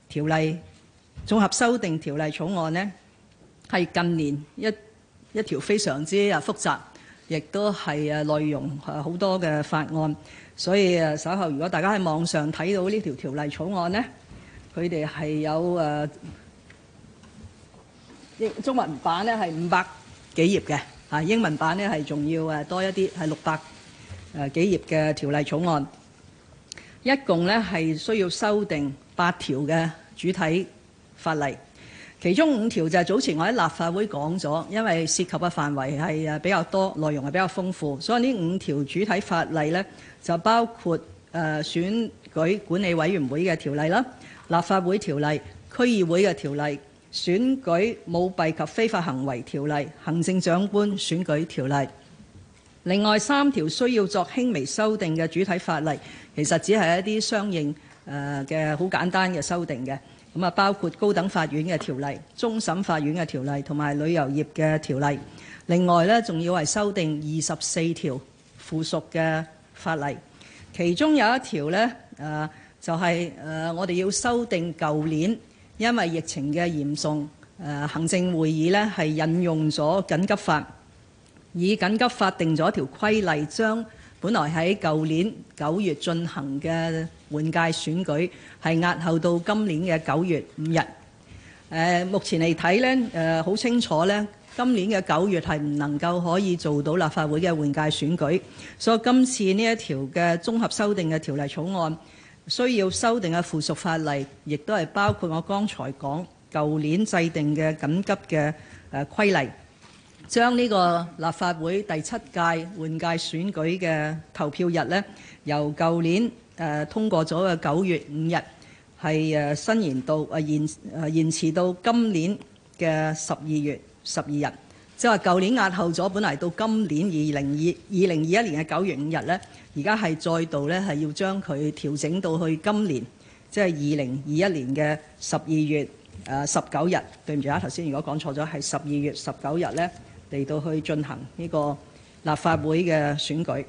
修訂條例草案呢，係近年一條非常之複雜，亦都係內容好多嘅法案。所以稍後如果大家喺網上睇到呢條條例草案呢，佢哋係有中文版呢係500幾頁嘅，英文版呢係仲要多一啲，係600幾頁嘅條例草案。一共呢係需要修訂8條嘅主體法例，其中5條就係早前我喺立法會講咗，因為涉及嘅範圍係比較多，內容係比較豐富，所以呢5條主體法例呢，就包括選舉管理委員會嘅條例啦、立法會條例、區議會嘅條例、選舉舞弊及非法行為條例、行政長官選舉條例。另外3條需要作輕微修訂嘅主體法例，其實只係一啲相應嘅好簡單嘅修訂嘅，咁包括高等法院嘅條例、終審法院嘅條例同埋旅遊業嘅條例。另外呢，仲要係修訂24條附屬嘅法例，其中有一條呢，就係我哋要修訂舊年因為疫情嘅嚴重，行政會議呢係引用咗緊急法，以緊急法定咗一條規例，將本來喺舊年9月進行嘅換屆選舉係押後到今年嘅9月5日。目前嚟睇呢，好清楚呢，今年嘅9月係唔能夠可以做到立法會嘅換屆選舉，所以今次呢一條嘅綜合修訂嘅條例草案， 需要修訂嘅附屬法例，亦都係包括我剛才講舊年制定嘅緊急嘅規例，將呢個立法會第7屆換屆選舉嘅投票日呢，由舊年通過咗嘅9月5日係伸延到延遲到今年嘅12月12日，即係話舊年押後咗，本嚟到今年2021年嘅9月5日呢，而家係再度呢係要將佢調整到去今年即係2021年嘅12月19日。對唔住啊，頭先如果講錯咗，係12月19日呢嚟到去進行呢個立法會嘅選舉。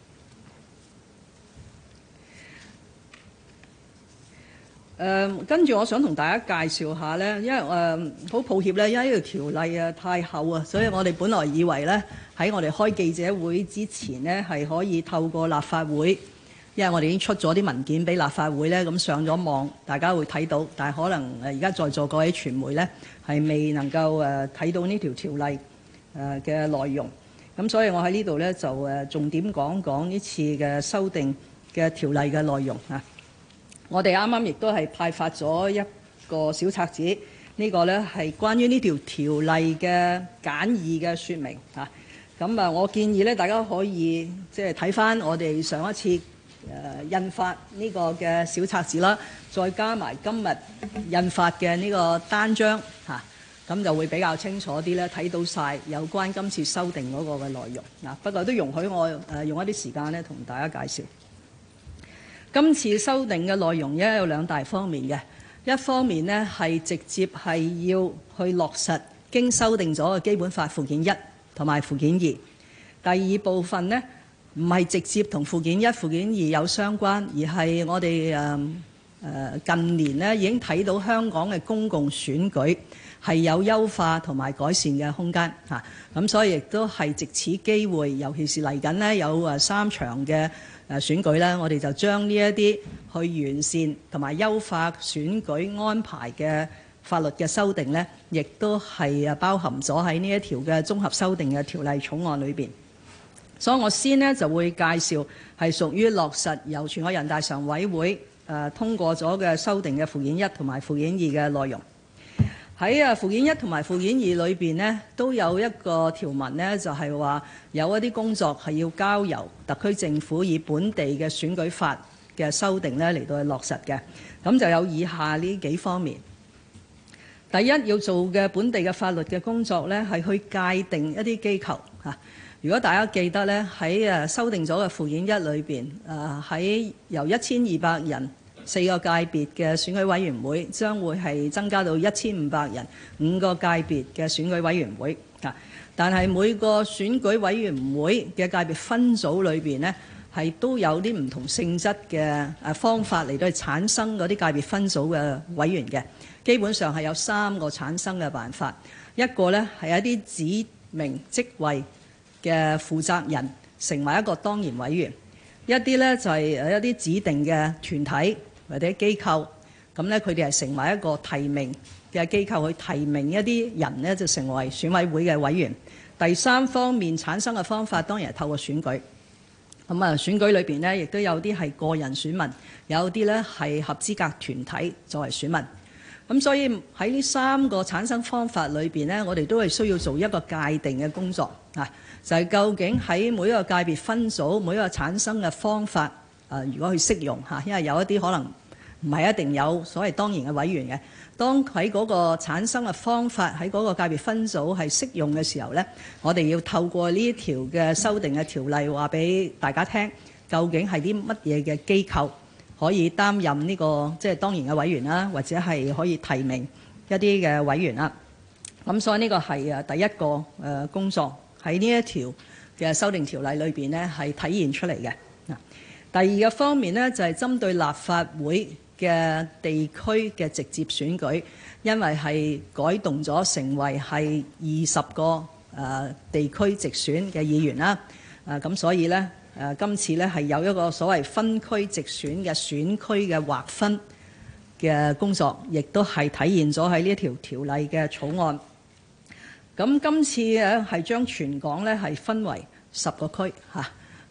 跟住我想同大家介紹下呢，因為好抱歉呢，因為呢條條例太厚啊，所以我哋本來以為呢，喺我哋開記者會之前呢，係可以透過立法會，因為我哋已經出咗啲文件俾立法會呢，咁上咗網，大家會睇到，但係可能而家在座各位傳媒呢，係未能夠睇到呢條條例嘅內容，咁所以我喺呢度呢，就重點講講呢次嘅修訂嘅條例嘅內容啊。我哋啱啱亦都係派發咗一個小冊子，呢個呢係關於呢條條例嘅簡易嘅說明啊。咁我建議呢，大家可以即係睇翻我哋上一次印發呢個嘅小冊子啦，再加埋今日印發嘅呢個單張嚇，咁就會比較清楚啲呢，睇到晒有關今次修訂嗰個嘅內容嗱。不過都容許我用一啲時間呢，同大家介紹。今次修訂嘅內容呢，有2大方面嘅，一方面呢，係直接係要去落實經修訂咗嘅基本法附件1同埋附件2。第二部分呢，唔係直接同附件1、附件2有相關，而係我哋近年呢已經睇到香港嘅公共選舉係有優化同埋改善嘅空間嚇，咁所以亦都係藉此機會，尤其是嚟緊呢有3場嘅選舉呢，我哋就將呢一啲去完善同埋優化選舉安排嘅法律嘅修訂呢，亦都係包含咗喺呢一條嘅綜合修訂嘅條例草案裏邊。所以我先呢就會介紹係屬於落實由全國人大常委會通過咗嘅修訂嘅附件1同埋附件2嘅內容。喺附件1同埋附件2裏邊呢，都有一個條文呢，就係話有一啲工作係要交由特區政府以本地嘅選舉法嘅修訂呢嚟到去落實嘅。咁就有以下呢幾方面。第一，要做嘅本地嘅法律嘅工作呢，係去界定一啲機構嚇。如果大家記得呢，喺修訂咗嘅附件1裏邊，喺由1200人4個界別嘅選舉委員會將會係增加到1500人5個界別嘅選舉委員會啊。但係每個選舉委員會嘅界別分組裏邊呢，係都有啲唔同性質嘅方法嚟到去產生嗰啲界別分組嘅委員嘅。基本上係有3個產生嘅辦法，一個呢係一啲指明職位嘅負責人成為一個當然委員，一啲呢就係一啲指定嘅團體或者機構，咁呢佢哋係成為一個提名嘅機構去提名一啲人呢，就成為選委會嘅委員。第3方面產生嘅方法當然係透過選舉，咁選舉裏邊呢，亦都有啲係個人選民，有啲呢係合資格團體作為選民。咁所以喺呢3個產生方法裏邊呢，我哋都係需要做一個界定嘅工作啊，就係究竟喺每一個界別分組每一個產生嘅方法，如果去適用嚇，因為有一啲可能唔係一定有所謂當然嘅委員嘅。當喺嗰個產生嘅方法喺嗰個界別分組係適用嘅時候呢，我哋要透過呢一條嘅修訂嘅條例話俾大家聽，究竟係啲乜嘢嘅機構可以擔任呢個即係當然嘅委員啦，或者係可以提名一啲嘅委員啦。咁所以呢個係第一個工作喺呢一條嘅修訂條例裏邊呢係體現出嚟嘅。第二個方面呢，就係針對立法會嘅地區嘅直接選舉，因為係改動咗成為係20個地區直選嘅議員啦。咁所以呢，今次呢係有一個所謂分區直選嘅選區嘅劃分嘅工作，亦都係體現咗喺呢一條條例嘅草案。咁今次呢係將全港呢係分為10個區嚇。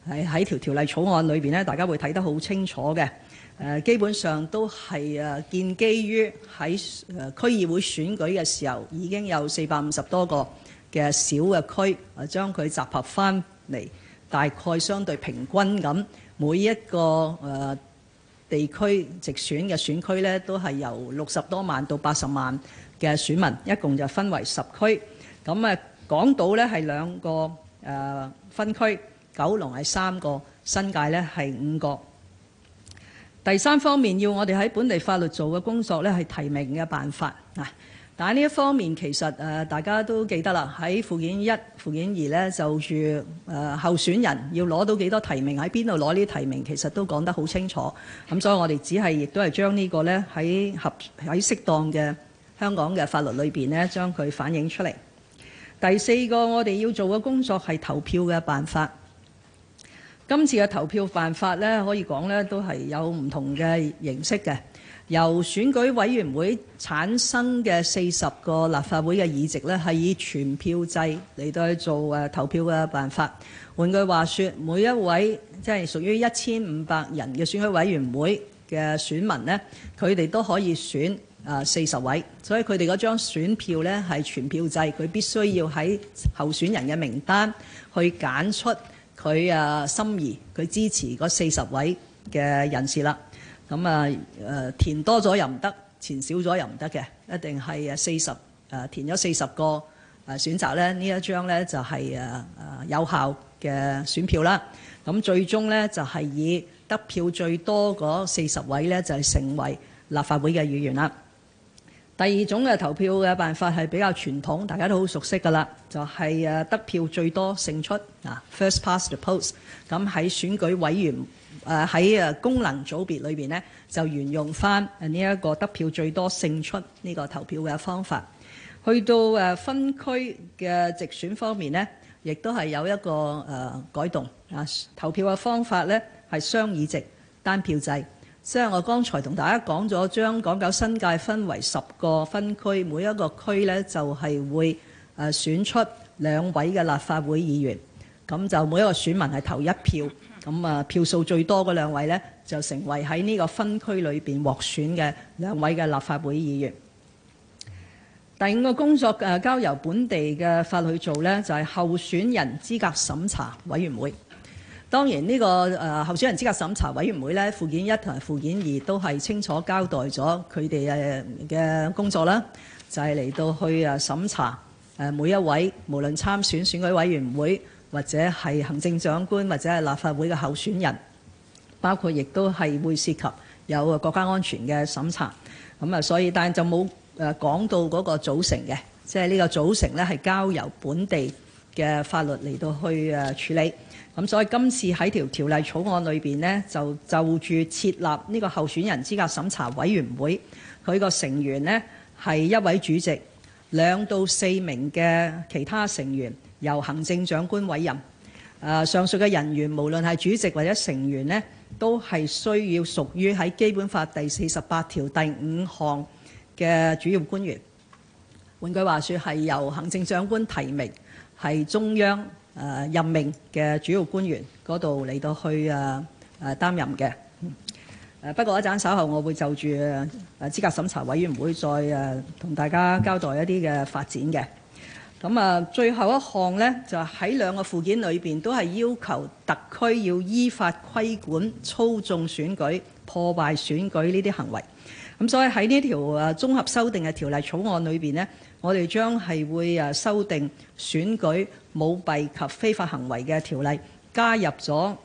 係喺條例草案裏邊咧，大家會睇得好清楚嘅。基本上都係建基於喺區議會選舉嘅時候已經有450多個嘅小嘅區，將佢集合翻嚟，大概相對平均咁，每一個地區直選嘅選區咧，都係由60多萬到80萬嘅選民，一共就分為10區。咁港島咧係2個分區，九龍係3個，新界咧係5個。第三方面，要我哋喺本地法律做嘅工作咧，係提名嘅辦法啊。但係呢一方面，其實大家都記得啦，喺附件1、附件2咧，就住候選人要攞到幾多提名，喺邊度攞呢啲提名，其實都講得好清楚。咁所以我哋只係亦都係將呢個咧喺適當嘅香港嘅法律裏邊咧，將佢反映出嚟。第4個我哋要做嘅工作係投票嘅辦法。今次嘅投票辦法咧，可以講咧都係有唔同嘅形式嘅。由選舉委員會產生嘅40個立法會嘅議席咧，係以全票制嚟到去做投票嘅辦法。換句話說，每一位即係屬於1500人嘅選舉委員會嘅選民咧，佢哋都可以選40位，所以佢哋嗰張選票咧係全票制，佢必須要喺候選人嘅名單去揀出佢心儀佢支持嗰40位嘅人士啦。咁填多咗又唔得，填少咗又唔得嘅，一定係填咗40個選擇咧，呢一張咧就係有效嘅選票啦。咁最終咧就係以得票最多嗰40位咧就係成為立法會嘅議員啦。第二種嘅投票嘅辦法係比較傳統，大家都好熟悉㗎啦，就係得票最多勝出，first past the post。咁喺選舉委員喺功能組別裏邊呢，就沿用翻呢一個得票最多勝出呢個投票嘅方法。去到分區嘅直選方面呢，亦都係有一個改動啊。投票嘅方法呢係雙議席單票制。即係我剛才同大家講咗，將港九新界分為10個分區，每一個區呢就係會選出2位嘅立法會議員，咁就每一個選民係投1票，咁票數最多嗰2位呢，就成為喺呢個分區裏邊獲選嘅2位嘅立法會議員。第5個工作交由本地嘅法律去做呢，就係候選人資格審查委員會。當然呢個候選人資格審查委員會咧，附件1同埋附件2都係清楚交代咗佢哋嘅工作啦，就係嚟到去審查每一位無論參選選舉委員會或者係行政長官或者係立法會嘅候選人，包括亦都係會涉及有國家安全嘅審查。咁所以但係就冇講到嗰個組成嘅，即係呢個組成咧係交由本地嘅法律嚟到去處理。咁所以今次喺條例草案裏邊呢，就住設立呢個候選人資格審查委員會，佢個成員呢係1位主席，2到4名嘅其他成員由行政長官委任。上述嘅人員無論係主席或者成員呢，都係需要屬於喺基本法第48條第5項嘅主要官員。換句話說，係由行政長官提名，係中央任命嘅主要官員嗰度嚟到去擔任嘅。不過一陣稍後我會就住資格審查委員會再同大家交代一啲嘅發展嘅。咁最後一項呢，就喺2個附件裏邊都係要求特區要依法規管操縱選舉、破壞選舉呢啲行為。咁所以喺呢條綜合修訂嘅條例草案裏邊呢，我哋將係會修訂選舉舞弊及非法行為嘅條例，加入咗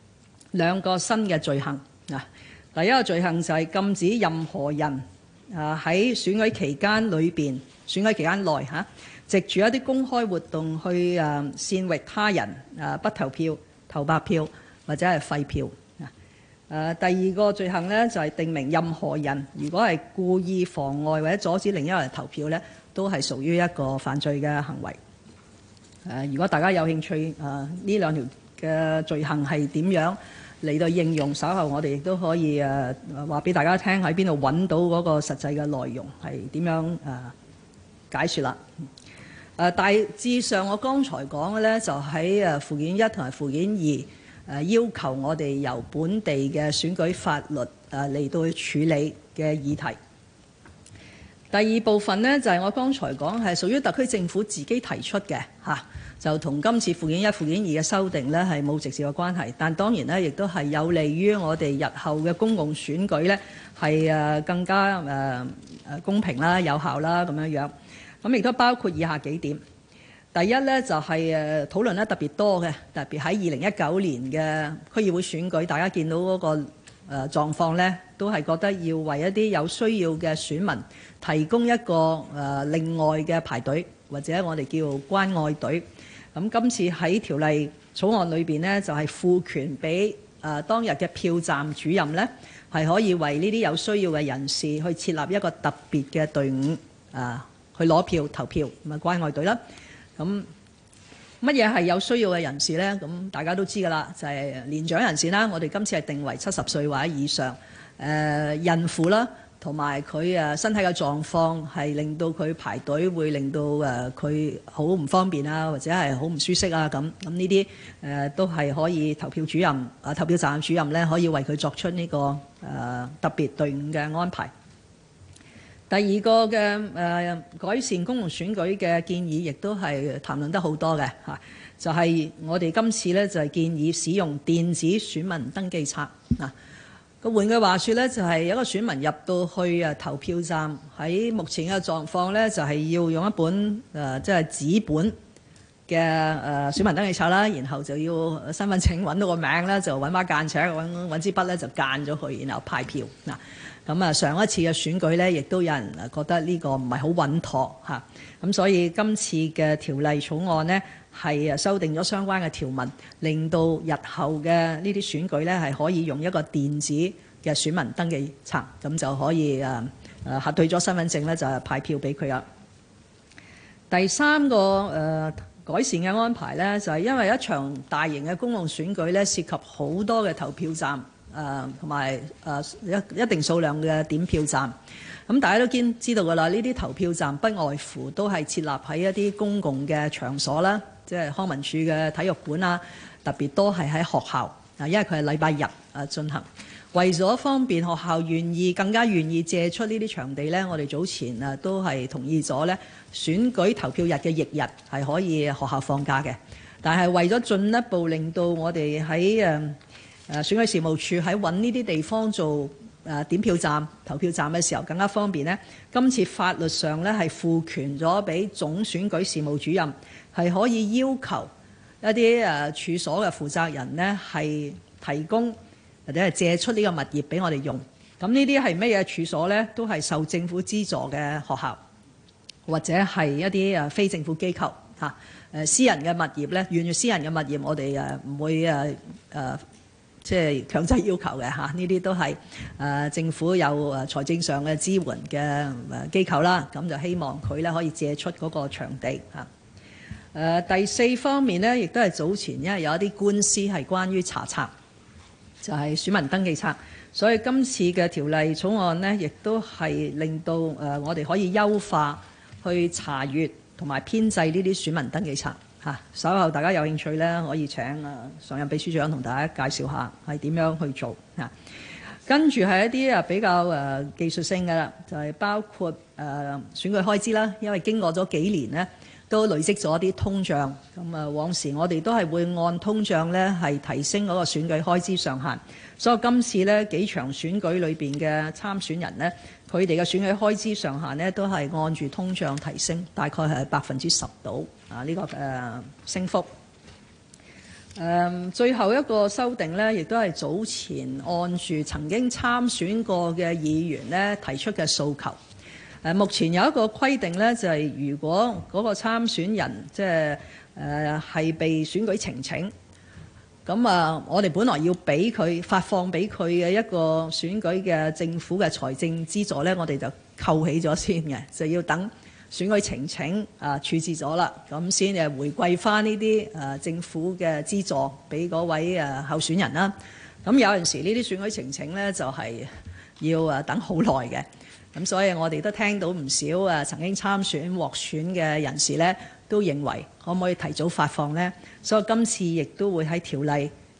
2個新嘅罪行。第一個罪行就係禁止任何人喺選舉期間裏邊、選舉期間內藉住一啲公開活動去煽惑他人不投票、投白票或者係廢票。第2個罪行呢，就係訂明任何人如果係故意妨礙或者阻止另一個人投票呢，都係屬於一個犯罪嘅行為。如果大家有興趣，呢2條嘅罪行係點樣嚟到應用，稍後我哋亦都可以話俾大家聽喺邊度揾到嗰個實際嘅內容係點樣解説啦。大致上我剛才講嘅呢，就喺附件1同埋附件2 要求我哋由本地嘅選舉法律嚟到去處理嘅議題。第二部分呢，就係我剛才講係屬於特區政府自己提出嘅嚇，就同今次附件一、附件二嘅修訂呢係冇直接嘅關係，但當然呢，亦都係有利於我哋日後嘅公共選舉呢係更加公平啦、有效啦咁樣樣。咁亦都包括以下幾點。第一呢，就係討論得特別多嘅，特別喺2019年嘅區議會選舉，大家見到嗰個狀況呢，都係覺得要為一啲有需要嘅選民提供一個另外嘅排隊，或者我哋叫關愛隊。咁今次喺條例草案裏邊呢，就係賦權俾當日嘅票站主任呢，係可以為呢啲有需要嘅人士去設立一個特別嘅隊伍去攞票投票，咁啊關愛隊啦。咁乜嘢係有需要嘅人士呢？咁大家都知㗎啦，就係年長人士啦。我哋今次係定為70歲或者以上，孕婦啦，同埋佢身體嘅狀況係令到佢排隊會令到佢好唔方便啊，或者係好唔舒適啊咁呢啲都係可以投票主任投票站主任呢，可以為佢作出呢個特別隊伍嘅安排。第二個嘅改善公共選舉嘅建議，亦都係談論得好多嘅嚇，就係我哋今次呢，就係建議使用電子選民登記冊嗱。換句話說呢，就係有一個選民入到去投票站，喺目前嘅狀況呢，就係要用一本即係紙本嘅選民登記冊啦，然後就要身份證揾到個名咧，就揾把間尺揾支筆咧就間咗佢，然後派票嗱。咁上一次嘅選舉呢，亦都有人覺得呢個唔係好穩妥嚇，咁所以今次嘅條例草案呢，係修訂咗相關嘅條文，令到日後嘅呢啲選舉呢，係可以用一個電子嘅選民登記冊，咁就可以核對咗身份證呢，就係派票俾佢啦。第三個改善嘅安排呢，就係因為一場大型嘅公共選舉呢，涉及好多嘅投票站。同埋一定數量嘅點票站，咁大家都知道㗎啦。呢啲投票站不外乎都係設立喺一啲公共嘅場所啦，即係康文署嘅體育館啊，特別多係喺學校啊，因為佢係禮拜日進行。為咗方便學校更加願意借出呢啲場地呢，我哋早前都係同意咗呢選舉投票日嘅翌日係可以學校放假嘅，但係為咗進一步令到我哋喺選舉事務處喺揾呢啲地方做點票站、投票站嘅時候更加方便呢，今次法律上呢係賦權咗俾總選舉事務主任係可以要求一啲處所嘅負責人呢係提供或者係借出呢個物業俾我哋用。咁呢啲係咩嘢處所呢？都係受政府資助嘅學校或者係一啲非政府機構嚇。私人嘅物業呢，完全私人嘅物業我哋唔會即係強制要求嘅嚇，呢啲都係政府有財政上嘅支援嘅機構啦，咁就希望佢咧可以借出嗰個場地嚇。第四方面呢，亦都係早前因為有一啲官司係關於查冊，就係選民登記冊，所以今次嘅條例草案呢，亦都係令到我哋可以優化去查閱同埋編製呢啲選民登記冊。稍後大家有興趣咧，可以請常任秘書長同大家介紹下係點樣去做嚇。跟住係一啲比較技術性嘅啦，就係包括選舉開支啦，因為經過咗幾年呢，都累積咗啲通脹，咁往時我哋都係會按通脹咧係提升嗰個選舉開支上限，所以今次呢幾場選舉裏邊嘅參選人呢，佢哋嘅選舉開支上限呢都係按住通脹提升，大概係10%到呢個升幅。最後一個修訂呢，亦都係早前按住曾經參選過嘅議員呢提出嘅訴求。目前有一個規定呢，就係如果嗰個參選人即係係被選舉呈請，咁我哋本來要俾佢發放俾佢嘅一個選舉嘅政府嘅財政資助呢，我哋就扣起咗先嘅，就要等選舉呈請處置咗啦，咁先誒回饋翻呢啲政府嘅資助俾嗰位候選人啦。咁有陣時呢啲選舉呈請呢，就係要等好耐嘅。咁所以我哋都聽到唔少曾經參選獲選嘅人士呢，都認為可唔可以提早發放呢？所以今次亦都會喺條例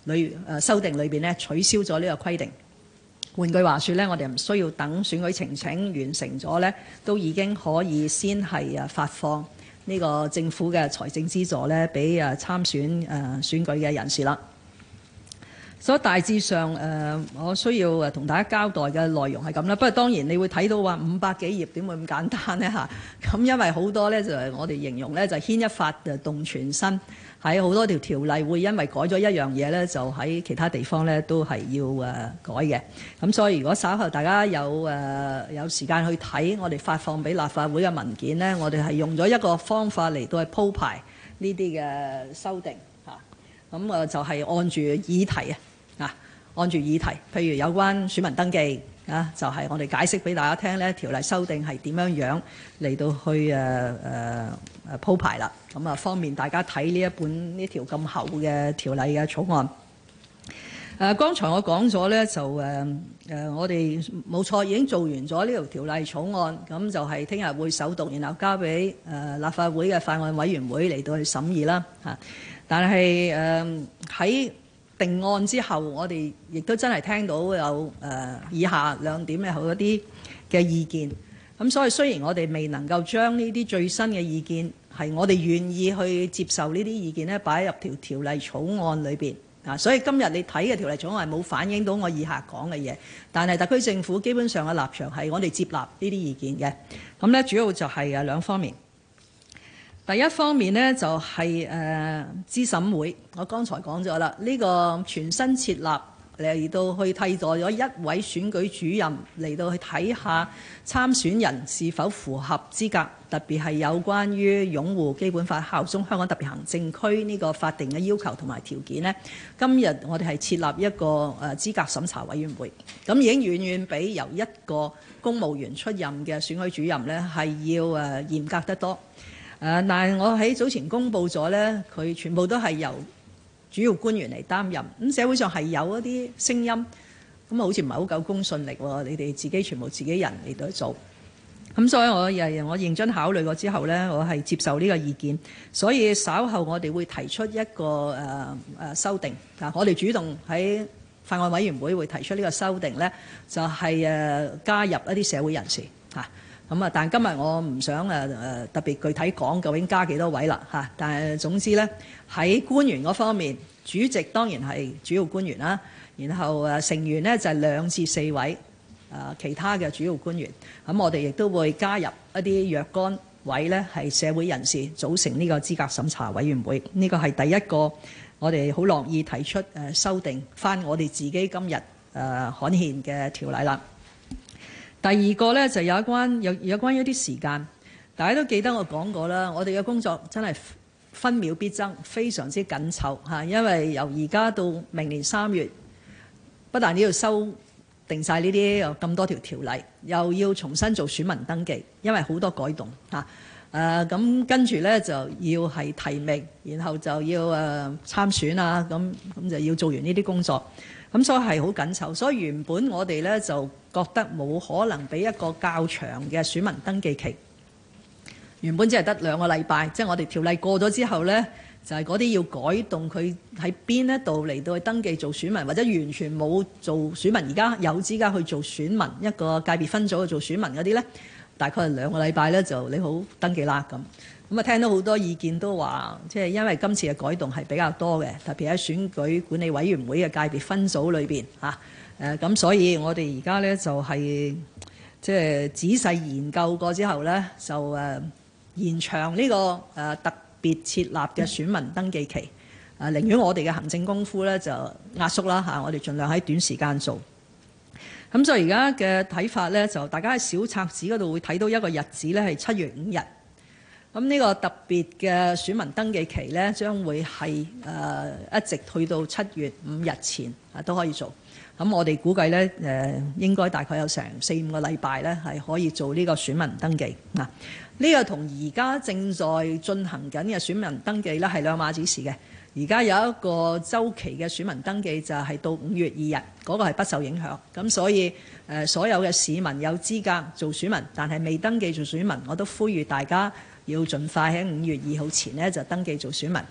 修訂裏邊咧取消咗呢個規定。換句話說咧，我哋唔需要等選舉呈請完成咗咧，都已經可以先係發放呢個政府嘅財政資助咧，俾參選選舉嘅人士啦。所以大致上我需要同大家交代嘅內容係咁啦。不過當然你會睇到話500幾頁點會咁簡單呢？嚇？咁因為好多咧就係我哋形容咧就牽一髮就動全身，喺好多條例會因為改咗一樣嘢咧，就喺其他地方咧都係要改嘅。咁所以如果稍後大家有時間去睇我哋發放俾立法會嘅文件咧，我哋係用咗一個方法嚟到去鋪排呢啲嘅修訂嚇。咁就係按住議題按住議題，譬如有關選民登記就係我哋解釋俾大家聽咧，條例修訂係點樣嚟到去鋪排啦。咁方便大家睇呢條咁厚嘅條例嘅草案。剛才我講咗咧，就我哋冇錯已經做完咗呢條條例草案，咁就係聽日會首讀，然後交俾立法會嘅法案委員會嚟到去審議啦嚇。但係喺定案之後，我哋亦都真係聽到有以下兩點有一啲嘅意見。咁所以雖然我哋未能夠將呢啲最新嘅意見係我哋願意去接受呢啲意見咧，擺入條例草案裏邊啊，所以今日你睇嘅條例草案係冇反映到我以下講嘅嘢。但係特區政府基本上嘅立場係我哋接納呢啲意見嘅。咁咧主要就係兩方面。第一方面呢，就係資審會，我剛才講咗啦，呢個全新設立嚟到去替代咗一位選舉主任嚟到去睇下參選人是否符合資格，特別係有關於擁護基本法、效忠香港特別行政區呢個法定嘅要求同埋條件呢。今日我哋係設立一個資格審查委員會，咁已經遠遠比由一個公務員出任嘅選舉主任呢係要嚴格得多。但係我喺早前公布咗呢，佢全部都係由主要官員嚟擔任。咁社會上係有一啲聲音，咁好似唔係好夠公信力喎。你哋自己全部自己人嚟到做，咁所以我認真考慮過之後呢，我係接受呢個意見。所以稍後我哋會提出一個修訂。我哋主動喺法案委員會提出呢個修訂呢，就係加入一啲社會人士嚇。咁但係今日我唔想特別具體講究竟加幾多位啦嚇。但係總之呢，喺官員嗰方面，主席當然係主要官員啦，然後成員呢就係2至4位其他嘅主要官員。咁我哋亦都會加入一啲若干位呢係社會人士組成呢個資格審查委員會。呢個係第一個我哋好樂意提出修訂翻我哋自己今日刊憲嘅條例啦。第二個呢，就有關於一啲時間，大家都記得我講過啦。我哋嘅工作真係分秒必爭，非常之緊湊嚇。因為由而家到明年3月，不但要修訂晒呢啲咁多條條例，又要重新做選民登記，因為好多改動嚇。咁跟住呢，就要係提名，然後就要參選啊，咁就要做完呢啲工作。咁所以係好緊湊，所以原本我哋呢就覺得冇可能俾一個較長嘅選民登記期。原本只係得2個禮拜，即係我哋條例過咗之後呢，就係嗰啲要改動佢喺邊一度嚟到去登記做選民，或者完全冇做選民，而家有資格去做選民，一個界別分組去做選民嗰啲呢，大概係2個禮拜呢，就你好登記啦咁。咁啊，聽到好多意見都話，即係因為今次嘅改動係比較多嘅，特別喺選舉管理委員會嘅界別分組裏邊嚇。咁所以我哋而家呢，就係即係仔細研究過之後呢，就延長呢個特別設立嘅選民登記期。寧願我哋嘅行政功夫呢，就壓縮啦嚇，我哋盡量喺短時間做。咁所以而家嘅睇法呢，就大家喺小冊子嗰度會睇到一個日子呢，係7月5日。咁呢個特別嘅選民登記期呢，將會係一直去到7月5日前都可以做。咁我哋估計呢，應該大概有成4-5個禮拜呢，係可以做呢個選民登記。嗱，呢個同而家正在進行緊嘅選民登記呢，係兩碼子事嘅。而家有一個週期嘅選民登記就係到5月2日，嗰個係不受影響。咁所以所有嘅市民有資格做選民，但係未登記做選民，我都呼籲大家要盡快喺5月2號前呢就登記做選民。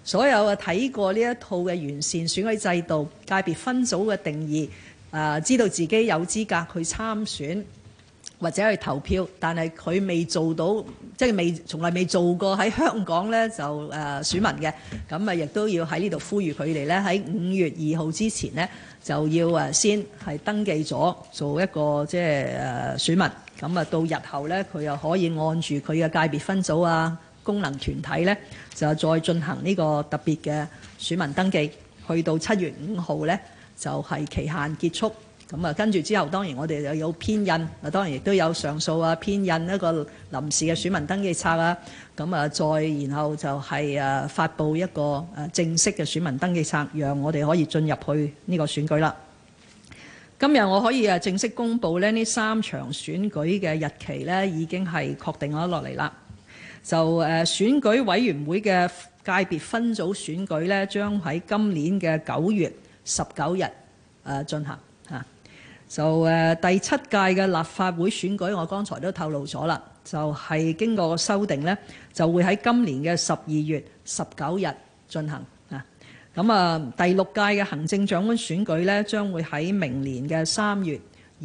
所有睇過呢一套嘅完善選舉制度、界別分組嘅定義，知道自己有資格去參選或者去投票，但係佢未做到，即係從來未做過喺香港咧就選民嘅，咁亦都要喺呢度呼籲佢哋咧喺5月2號之前呢，就要先係登記咗做一個即係選民，咁到日後咧佢又可以按住佢嘅界別分組啊、功能團體咧，就再進行呢個特別嘅選民登記，去到7月5號咧就係期限結束。咁跟住之後，當然我哋又有編印，當然亦都有上訴啊、編印一個臨時嘅選民登記冊啊，再然後就係發布一個正式嘅選民登記冊，讓我哋可以進入去呢個選舉啦。今日我可以正式公佈呢3場選舉嘅日期呢已經係確定咗落嚟啦。就選舉委員會嘅界別分組選舉呢，將喺今年嘅9月19日進行嚇。就第7屆嘅立法會選舉，我剛才都透露咗啦，就係經過修訂呢，就會喺今年嘅12月19日進行啊。咁第6屆嘅行政長官選舉呢，將會喺明年嘅3月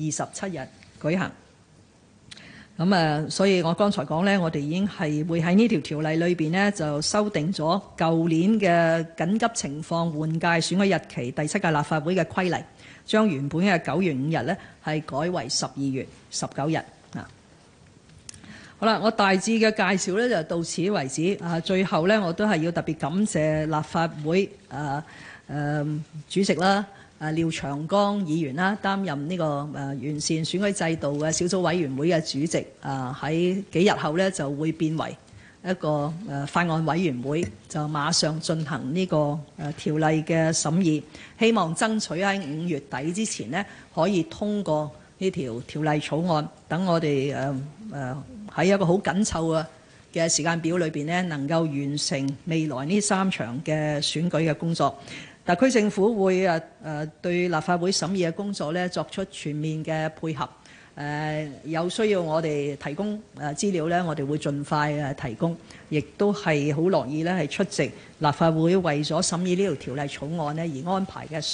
27日舉行。咁所以我剛才講呢，我哋已經係會喺呢條條例裏邊呢，就修訂咗舊年嘅緊急情況換屆選舉日期第7屆立法會嘅規例，將原本嘅9月5日呢係改為12月19日啊。好啦，我大致嘅介紹呢就到此為止啊。最後呢，我都係要特別感謝立法會主席啦。廖長江議員啦，擔任呢個完善選舉制度嘅小組委員會嘅主席，喺幾日後呢就會變為一個法案委員會，就馬上進行呢個條例嘅審議，希望爭取喺5月底之前呢可以通過呢條條例草案，等我哋喺一個好緊湊嘅時間表裏邊呢，能夠完成未來呢3場嘅選舉嘅工作。特區政府會對立法會審議嘅工作呢作出全面嘅配合，有需要我哋提供資料呢，我哋會盡快提供，亦都係好樂意呢係出席立法會為咗審議呢條條例草案呢而安排嘅